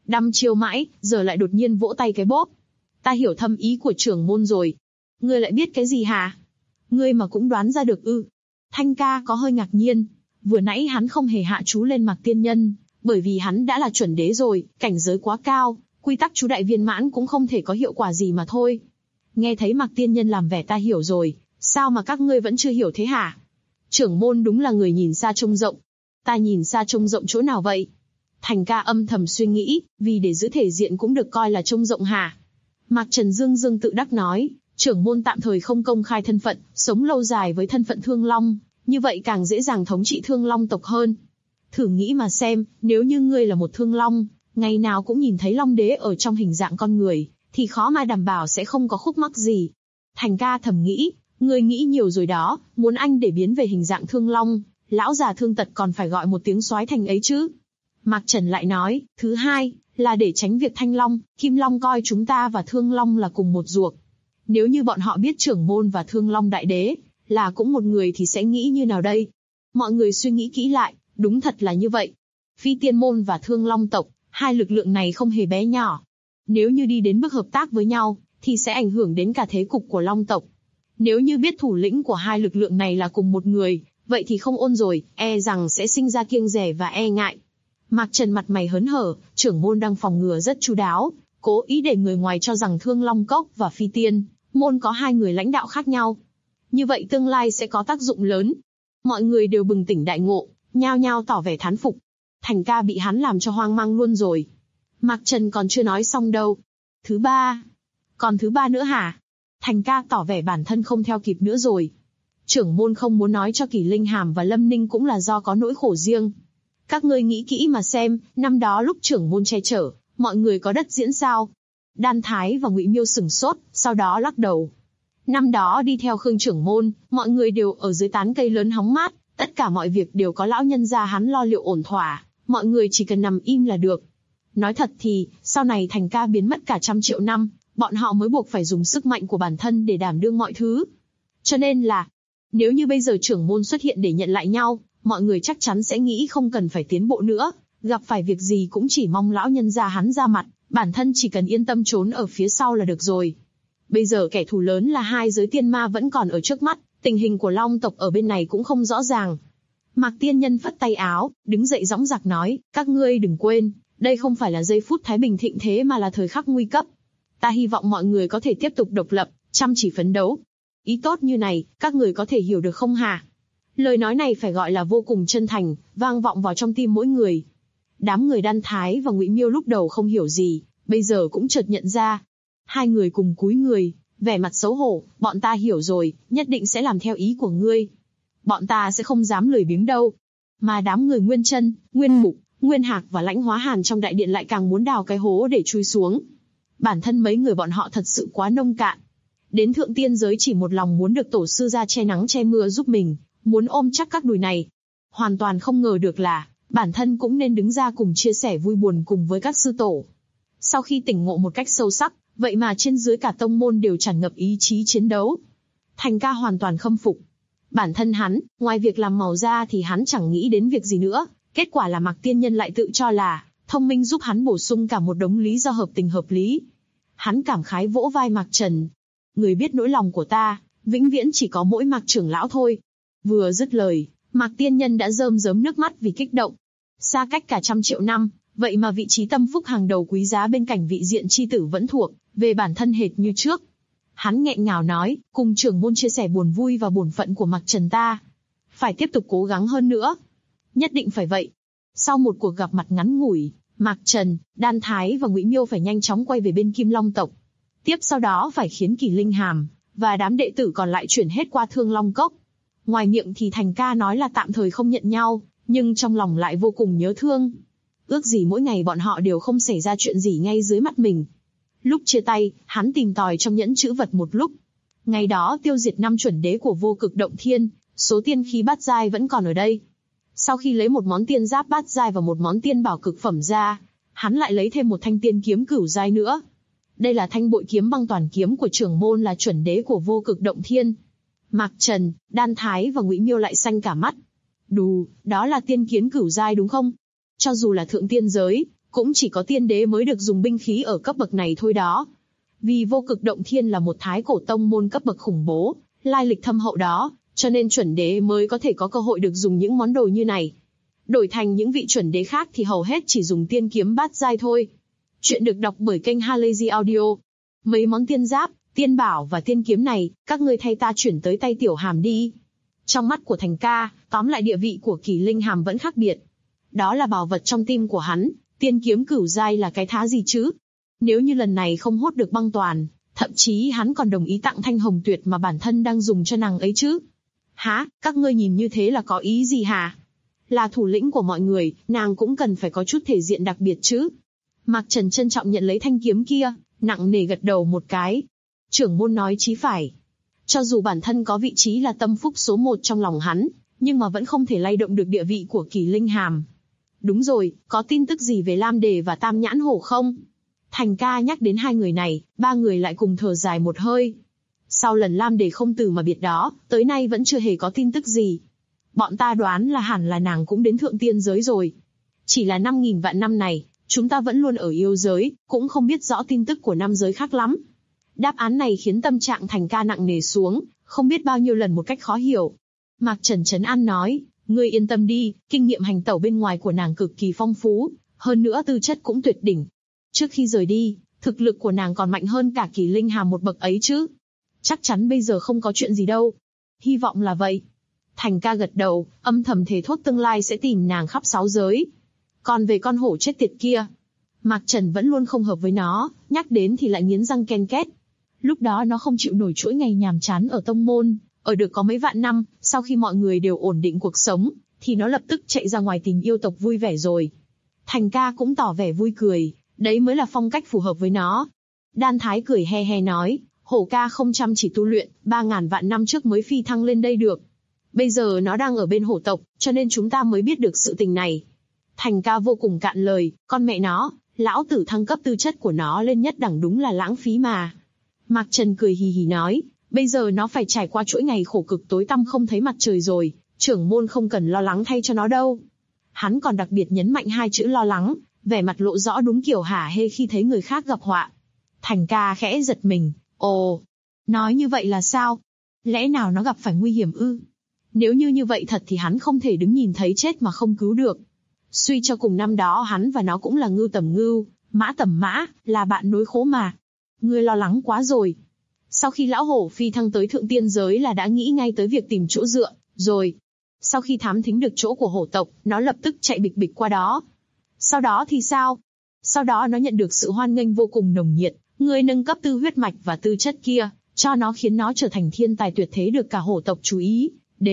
Đăm chiêu mãi, giờ lại đột nhiên vỗ tay cái bốp. Ta hiểu thâm ý của trưởng môn rồi. Ngươi lại biết cái gì hả? Ngươi mà cũng đoán ra được ư? Thanh ca có hơi ngạc nhiên. Vừa nãy hắn không hề hạ chú lên Mạc Tiên Nhân, bởi vì hắn đã là chuẩn đế rồi, cảnh giới quá cao, quy tắc chú đại viên mãn cũng không thể có hiệu quả gì mà thôi. Nghe thấy Mạc Tiên Nhân làm vẻ ta hiểu rồi, sao mà các ngươi vẫn chưa hiểu thế hả? Trưởng môn đúng là người nhìn xa trông rộng. Ta nhìn xa trông rộng chỗ nào vậy? Thành ca âm thầm suy nghĩ, vì để giữ thể diện cũng được coi là trông rộng hả? Mạc Trần Dương Dương tự đắc nói, trưởng môn tạm thời không công khai thân phận, sống lâu dài với thân phận Thương Long, như vậy càng dễ dàng thống trị Thương Long tộc hơn. Thử nghĩ mà xem, nếu như ngươi là một Thương Long, ngày nào cũng nhìn thấy Long Đế ở trong hình dạng con người, thì khó mà đảm bảo sẽ không có khúc mắc gì. Thành ca thầm nghĩ, ngươi nghĩ nhiều rồi đó, muốn anh để biến về hình dạng Thương Long, lão già Thương Tật còn phải gọi một tiếng soái thành ấy chứ. Mạc Trần lại nói, thứ hai, là để tránh việc Thanh Long, Kim Long coi chúng ta và Thương Long là cùng một ruột. Nếu như bọn họ biết trưởng môn và Thương Long đại đế là cũng một người thì sẽ nghĩ như nào đây? Mọi người suy nghĩ kỹ lại, đúng thật là như vậy. Phi Tiên môn và Thương Long tộc, hai lực lượng này không hề bé nhỏ. Nếu như đi đến bước hợp tác với nhau, thì sẽ ảnh hưởng đến cả thế cục của Long tộc. Nếu như biết thủ lĩnh của hai lực lượng này là cùng một người, vậy thì không ôn rồi, e rằng sẽ sinh ra kiêng dè và e ngại. Mạc Trần mặt mày hớn hở, trưởng môn đang phòng ngừa rất chu đáo, cố ý để người ngoài cho rằng Thương Long Cốc và Phi Tiên môn có hai người lãnh đạo khác nhau. Như vậy tương lai sẽ có tác dụng lớn. Mọi người đều bừng tỉnh đại ngộ, nhao nhao tỏ vẻ thán phục. Thành ca bị hắn làm cho hoang mang luôn rồi. Mạc Trần còn chưa nói xong đâu. Thứ ba. Còn thứ ba nữa hả? Thành ca tỏ vẻ bản thân không theo kịp nữa rồi. Trưởng môn không muốn nói cho Kỷ Linh Hàm và Lâm Ninh cũng là do có nỗi khổ riêng. Các ngươi nghĩ kỹ mà xem, năm đó lúc trưởng môn che chở, mọi người có đất diễn sao? Đan Thái và Ngụy Miêu sửng sốt, sau đó lắc đầu. Năm đó đi theo Khương trưởng môn, mọi người đều ở dưới tán cây lớn hóng mát, tất cả mọi việc đều có lão nhân gia hắn lo liệu ổn thỏa, mọi người chỉ cần nằm im là được. Nói thật thì, sau này Thành ca biến mất cả 100 triệu năm, bọn họ mới buộc phải dùng sức mạnh của bản thân để đảm đương mọi thứ. Cho nên là, nếu như bây giờ trưởng môn xuất hiện để nhận lại nhau, mọi người chắc chắn sẽ nghĩ không cần phải tiến bộ nữa, gặp phải việc gì cũng chỉ mong lão nhân gia hắn ra mặt, bản thân chỉ cần yên tâm trốn ở phía sau là được rồi. Bây giờ kẻ thù lớn là hai giới tiên ma vẫn còn ở trước mắt, tình hình của Long tộc ở bên này cũng không rõ ràng. Mạc Tiên Nhân phất tay áo, đứng dậy dõng dạc nói, các ngươi đừng quên, đây không phải là giây phút thái bình thịnh thế mà là thời khắc nguy cấp. Ta hy vọng mọi người có thể tiếp tục độc lập, chăm chỉ phấn đấu. Ý tốt như này, các người có thể hiểu được không hả? Lời nói này phải gọi là vô cùng chân thành, vang vọng vào trong tim mỗi người. Đám người Đan Thái và Ngụy Miêu lúc đầu không hiểu gì, bây giờ cũng chợt nhận ra. Hai người cùng cúi người, vẻ mặt xấu hổ, bọn ta hiểu rồi, nhất định sẽ làm theo ý của ngươi. Bọn ta sẽ không dám lười biếng đâu. Mà đám người Nguyên Chân, Nguyên Mục, Nguyên Hạc và Lãnh Hóa Hàn trong đại điện lại càng muốn đào cái hố để chui xuống. Bản thân mấy người bọn họ thật sự quá nông cạn. Đến thượng tiên giới chỉ một lòng muốn được tổ sư ra che nắng che mưa giúp mình, muốn ôm chắc các đùi này. Hoàn toàn không ngờ được là, bản thân cũng nên đứng ra cùng chia sẻ vui buồn cùng với các sư tổ. Sau khi tỉnh ngộ một cách sâu sắc, vậy mà trên dưới cả tông môn đều tràn ngập ý chí chiến đấu. Thành ca hoàn toàn khâm phục. Bản thân hắn, ngoài việc làm màu ra thì hắn chẳng nghĩ đến việc gì nữa. Kết quả là Mạc Tiên Nhân lại tự cho là thông minh giúp hắn bổ sung cả một đống lý do hợp tình hợp lý. Hắn cảm khái vỗ vai Mạc Trần. Người biết nỗi lòng của ta, vĩnh viễn chỉ có mỗi Mạc trưởng lão thôi. Vừa dứt lời, Mạc Tiên Nhân đã rơm rớm nước mắt vì kích động. Xa cách cả 100 triệu năm, vậy mà vị trí tâm phúc hàng đầu quý giá bên cạnh vị diện chi tử vẫn thuộc về bản thân hệt như trước. Hắn nghẹn ngào nói, cùng trưởng môn chia sẻ buồn vui và bổn phận của Mạc Trần ta. Phải tiếp tục cố gắng hơn nữa. Nhất định phải vậy. Sau một cuộc gặp mặt ngắn ngủi, Mạc Trần, Đan Thái và Ngụy Miêu phải nhanh chóng quay về bên Kim Long tộc. Tiếp sau đó phải khiến Kỷ Linh Hàm và đám đệ tử còn lại chuyển hết qua Thương Long Cốc. Ngoài miệng thì Thành ca nói là tạm thời không nhận nhau, nhưng trong lòng lại vô cùng nhớ thương. Ước gì mỗi ngày bọn họ đều không xảy ra chuyện gì ngay dưới mắt mình. Lúc chia tay, hắn tìm tòi trong nhẫn chữ vật một lúc. Ngày đó tiêu diệt 5 chuẩn đế của Vô Cực Động Thiên, số tiên khí bát giai vẫn còn ở đây. Sau khi lấy một món tiên giáp bát giai và một món tiên bảo cực phẩm ra, hắn lại lấy thêm một thanh tiên kiếm cửu giai nữa. Đây là thanh bội kiếm băng toàn kiếm của trưởng môn là chuẩn đế của Vô Cực Động Thiên. Mạc Trần, Đan Thái và Ngụy Miêu lại xanh cả mắt. Đù, đó là tiên kiếm cửu giai đúng không? Cho dù là thượng tiên giới, cũng chỉ có tiên đế mới được dùng binh khí ở cấp bậc này thôi đó. Vì Vô Cực Động Thiên là một thái cổ tông môn cấp bậc khủng bố, lai lịch thâm hậu đó, cho nên chuẩn đế mới có thể có cơ hội được dùng những món đồ như này. Đổi thành những vị chuẩn đế khác thì hầu hết chỉ dùng tiên kiếm bát giai thôi. Chuyện được đọc bởi kênh Halazy Audio. Mấy món tiên giáp, tiên bảo và tiên kiếm này, các ngươi thay ta chuyển tới tay Tiểu Hàm đi. Trong mắt của Thành Ca, tóm lại địa vị của Kỳ Linh Hàm vẫn khác biệt. Đó là bảo vật trong tim của hắn, tiên kiếm cửu giai là cái thá gì chứ? Nếu như lần này không hốt được băng toàn, thậm chí hắn còn đồng ý tặng thanh hồng tuyệt mà bản thân đang dùng cho nàng ấy chứ. Hả, các ngươi nhìn như thế là có ý gì hả? Là thủ lĩnh của mọi người, nàng cũng cần phải có chút thể diện đặc biệt chứ. Mạc Trần trân trọng nhận lấy thanh kiếm kia, nặng nề gật đầu một cái. Trưởng môn nói chí phải. Cho dù bản thân có vị trí là tâm phúc số 1 trong lòng hắn, nhưng mà vẫn không thể lay động được địa vị của Kỳ Linh Hàm. Đúng rồi, có tin tức gì về Lam Đề và Tam Nhãn Hổ không? Thành Ca nhắc đến hai người này, ba người lại cùng thở dài một hơi. Sau lần Lam Đề không từ mà biệt đó, tới nay vẫn chưa hề có tin tức gì. Bọn ta đoán là hẳn là nàng cũng đến thượng tiên giới rồi. Chỉ là 5.000 vạn năm này, chúng ta vẫn luôn ở yêu giới, cũng không biết rõ tin tức của nam giới khác lắm. Đáp án này khiến tâm trạng Thành Ca nặng nề xuống, không biết bao nhiêu lần một cách khó hiểu. Mạc Trần trấn an nói, ngươi yên tâm đi, kinh nghiệm hành tẩu bên ngoài của nàng cực kỳ phong phú, hơn nữa tư chất cũng tuyệt đỉnh. Trước khi rời đi, thực lực của nàng còn mạnh hơn cả Kỳ Linh Hàm một bậc ấy chứ. Chắc chắn bây giờ không có chuyện gì đâu. Hy vọng là vậy. Thành Ca gật đầu, âm thầm thề thốt tương lai sẽ tìm nàng khắp 6 giới. Còn về con hổ chết tiệt kia, Mạc Trần vẫn luôn không hợp với nó, nhắc đến thì lại nghiến răng ken két. Lúc đó nó không chịu nổi chuỗi ngày nhàm chán ở tông môn, ở được có mấy vạn năm, sau khi mọi người đều ổn định cuộc sống, thì nó lập tức chạy ra ngoài tìm yêu tộc vui vẻ rồi. Thành Ca cũng tỏ vẻ vui cười, đấy mới là phong cách phù hợp với nó. Đan Thái cười he he nói, hổ ca không chăm chỉ tu luyện, 3.000 vạn năm trước mới phi thăng lên đây được. Bây giờ nó đang ở bên hổ tộc, cho nên chúng ta mới biết được sự tình này. Thành Ca vô cùng cạn lời, con mẹ nó, lão tử thăng cấp tư chất của nó lên nhất đẳng đúng là lãng phí mà. Mạc Trần cười hì hì nói, bây giờ nó phải trải qua chuỗi ngày khổ cực tối tăm không thấy mặt trời rồi, trưởng môn không cần lo lắng thay cho nó đâu. Hắn còn đặc biệt nhấn mạnh hai chữ lo lắng, vẻ mặt lộ rõ đúng kiểu hả hê khi thấy người khác gặp họa. Thành Ca khẽ giật mình, ồ, nói như vậy là sao? Lẽ nào nó gặp phải nguy hiểm ư? Nếu như vậy thật thì hắn không thể đứng nhìn thấy chết mà không cứu được. Suy cho cùng năm đó hắn và nó cũng là ngưu tầm ngưu, mã tầm mã, là bạn nối khố mà. Ngươi lo lắng quá rồi. Sau khi lão hổ phi thăng tới thượng tiên giới là đã nghĩ ngay tới việc tìm chỗ dựa, rồi. Sau khi thám thính được chỗ của hổ tộc, nó lập tức chạy bịch bịch qua đó. Sau đó thì sao? Sau đó nó nhận được sự hoan nghênh vô cùng nồng nhiệt, người nâng cấp tư huyết mạch và tư chất kia, cho nó khiến nó trở thành thiên tài tuyệt thế được cả hổ tộc chú ý.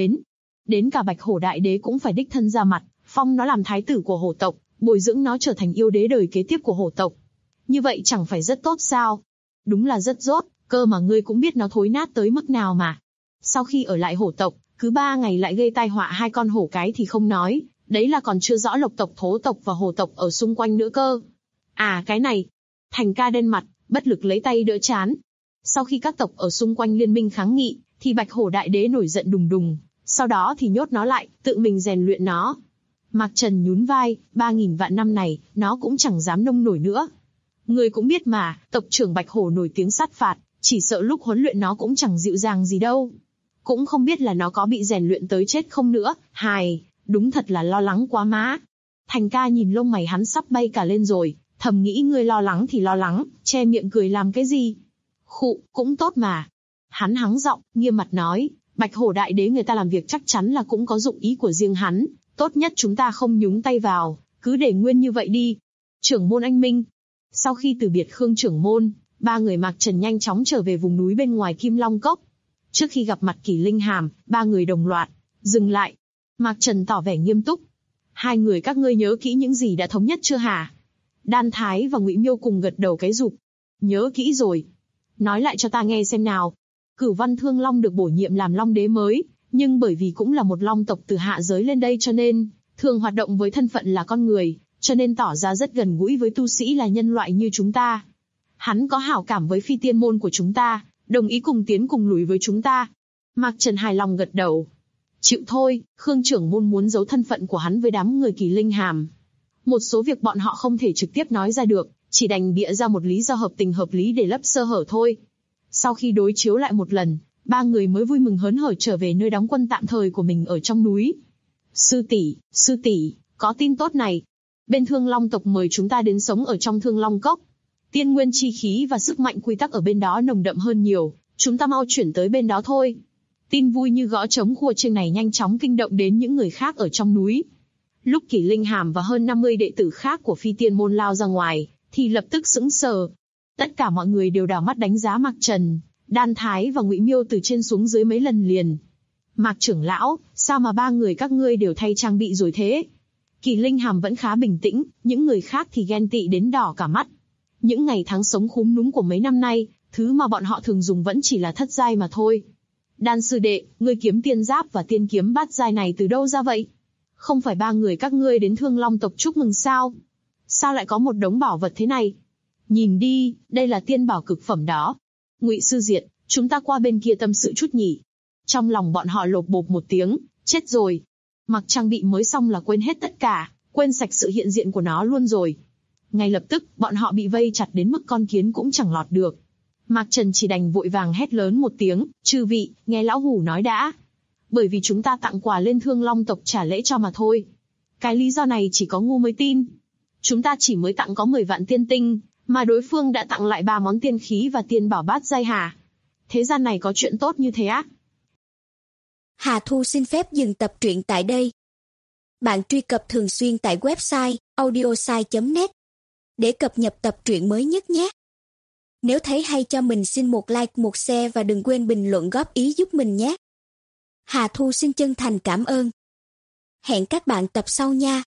Đến cả Bạch Hổ Đại Đế cũng phải đích thân ra mặt, phong nó làm thái tử của hổ tộc, bồi dưỡng nó trở thành yêu đế đời kế tiếp của hổ tộc. Như vậy chẳng phải rất tốt sao? Đúng là rất tốt, cơ mà ngươi cũng biết nó thối nát tới mức nào mà. Sau khi ở lại hổ tộc, cứ 3 ngày lại gây tai họa 2 con hổ cái thì không nói, đấy là còn chưa rõ lộc tộc, thố tộc và hổ tộc ở xung quanh nữa cơ. À cái này, Thành Ca đen mặt, bất lực lấy tay đỡ trán. Sau khi các tộc ở xung quanh liên minh kháng nghị, thì Bạch Hổ Đại Đế nổi giận đùng đùng, sau đó thì nhốt nó lại, tự mình rèn luyện nó. Mạc Trần nhún vai, 3.000 vạn năm này, nó cũng chẳng dám nông nổi nữa. Người cũng biết mà, tộc trưởng Bạch Hổ nổi tiếng sát phạt, chỉ sợ lúc huấn luyện nó cũng chẳng dịu dàng gì đâu. Cũng không biết là nó có bị rèn luyện tới chết không nữa, hài, đúng thật là lo lắng quá má. Thành Ca nhìn lông mày hắn sắp bay cả lên rồi, thầm nghĩ ngươi lo lắng thì lo lắng, che miệng cười làm cái gì? Khụ, cũng tốt mà. Hắn hắng giọng, nghiêm mặt nói, Bạch Hổ Đại Đế người ta làm việc chắc chắn là cũng có dụng ý của riêng hắn, tốt nhất chúng ta không nhúng tay vào, cứ để nguyên như vậy đi. Trưởng môn anh minh. Sau khi từ biệt Khương trưởng môn, ba người Mạc Trần nhanh chóng trở về vùng núi bên ngoài Kim Long Cốc. Trước khi gặp mặt Kỳ Linh Hàm, ba người đồng loạt dừng lại. Mạc Trần tỏ vẻ nghiêm túc. Hai người các ngươi nhớ kỹ những gì đã thống nhất chưa hả? Đan Thái và Ngụy Miêu cùng gật đầu cái rụp. Nhớ kỹ rồi. Nói lại cho ta nghe xem nào. Cửu Văn Thương Long được bổ nhiệm làm Long Đế mới, nhưng bởi vì cũng là một Long tộc từ hạ giới lên đây cho nên, thường hoạt động với thân phận là con người, cho nên tỏ ra rất gần gũi với tu sĩ là nhân loại như chúng ta. Hắn có hảo cảm với phi tiên môn của chúng ta, đồng ý cùng tiến cùng lùi với chúng ta. Mạc Trần hài lòng gật đầu. Chịu thôi, Khương trưởng môn muốn giấu thân phận của hắn với đám người Kỳ Linh Hàm. Một số việc bọn họ không thể trực tiếp nói ra được, chỉ đành bịa ra một lý do hợp tình hợp lý để lấp sơ hở thôi. Sau khi đối chiếu lại một lần, ba người mới vui mừng hớn hở trở về nơi đóng quân tạm thời của mình ở trong núi. Sư tỷ, có tin tốt này. Bên Thương Long tộc mời chúng ta đến sống ở trong Thương Long Cốc. Tiên nguyên chi khí và sức mạnh quy tắc ở bên đó nồng đậm hơn nhiều, chúng ta mau chuyển tới bên đó thôi. Tin vui như gõ trống khua chiêng này nhanh chóng kinh động đến những người khác ở trong núi. Lúc Kỷ Linh Hàm và hơn 50 đệ tử khác của Phi Tiên môn lao ra ngoài, thì lập tức sững sờ. Tất cả mọi người đều đảo mắt đánh giá Mạc Trần, Đan Thái và Ngụy Miêu từ trên xuống dưới mấy lần liền. Mạc trưởng lão, sao mà ba người các ngươi đều thay trang bị rồi thế? Kỷ Linh Hàm vẫn khá bình tĩnh, những người khác thì ghen tị đến đỏ cả mắt. Những ngày tháng sống khúm núm của mấy năm nay, thứ mà bọn họ thường dùng vẫn chỉ là thất giai mà thôi. Đan sư đệ, ngươi kiếm tiên giáp và tiên kiếm bát giai này từ đâu ra vậy? Không phải ba người các ngươi đến Thương Long tộc chúc mừng sao? Sao lại có một đống bảo vật thế này? Nhìn đi, đây là tiên bảo cực phẩm đó. Ngụy sư diệt, chúng ta qua bên kia tâm sự chút nhỉ. Trong lòng bọn họ lột bột một tiếng, chết rồi. Mặc trang bị mới xong là quên hết tất cả, quên sạch sự hiện diện của nó luôn rồi. Ngay lập tức, bọn họ bị vây chặt đến mức con kiến cũng chẳng lọt được. Mạc Trần chỉ đành vội vàng hét lớn một tiếng, chư vị, nghe lão hủ nói đã. Bởi vì chúng ta tặng quà lên Thương Long tộc trả lễ cho mà thôi. Cái lý do này chỉ có ngu mới tin. Chúng ta chỉ mới tặng có 10 vạn tiên tinh, mà đối phương đã tặng lại 3 món tiên khí và tiên bảo bát giai hả? Thế gian này có chuyện tốt như thế á? Hà Thu xin phép dừng tập truyện tại đây. Bạn truy cập thường xuyên tại website audiosai.net để cập nhật tập truyện mới nhất nhé. Nếu thấy hay cho mình xin một like, một share và đừng quên bình luận góp ý giúp mình nhé. Hà Thu xin chân thành cảm ơn. Hẹn các bạn tập sau nha.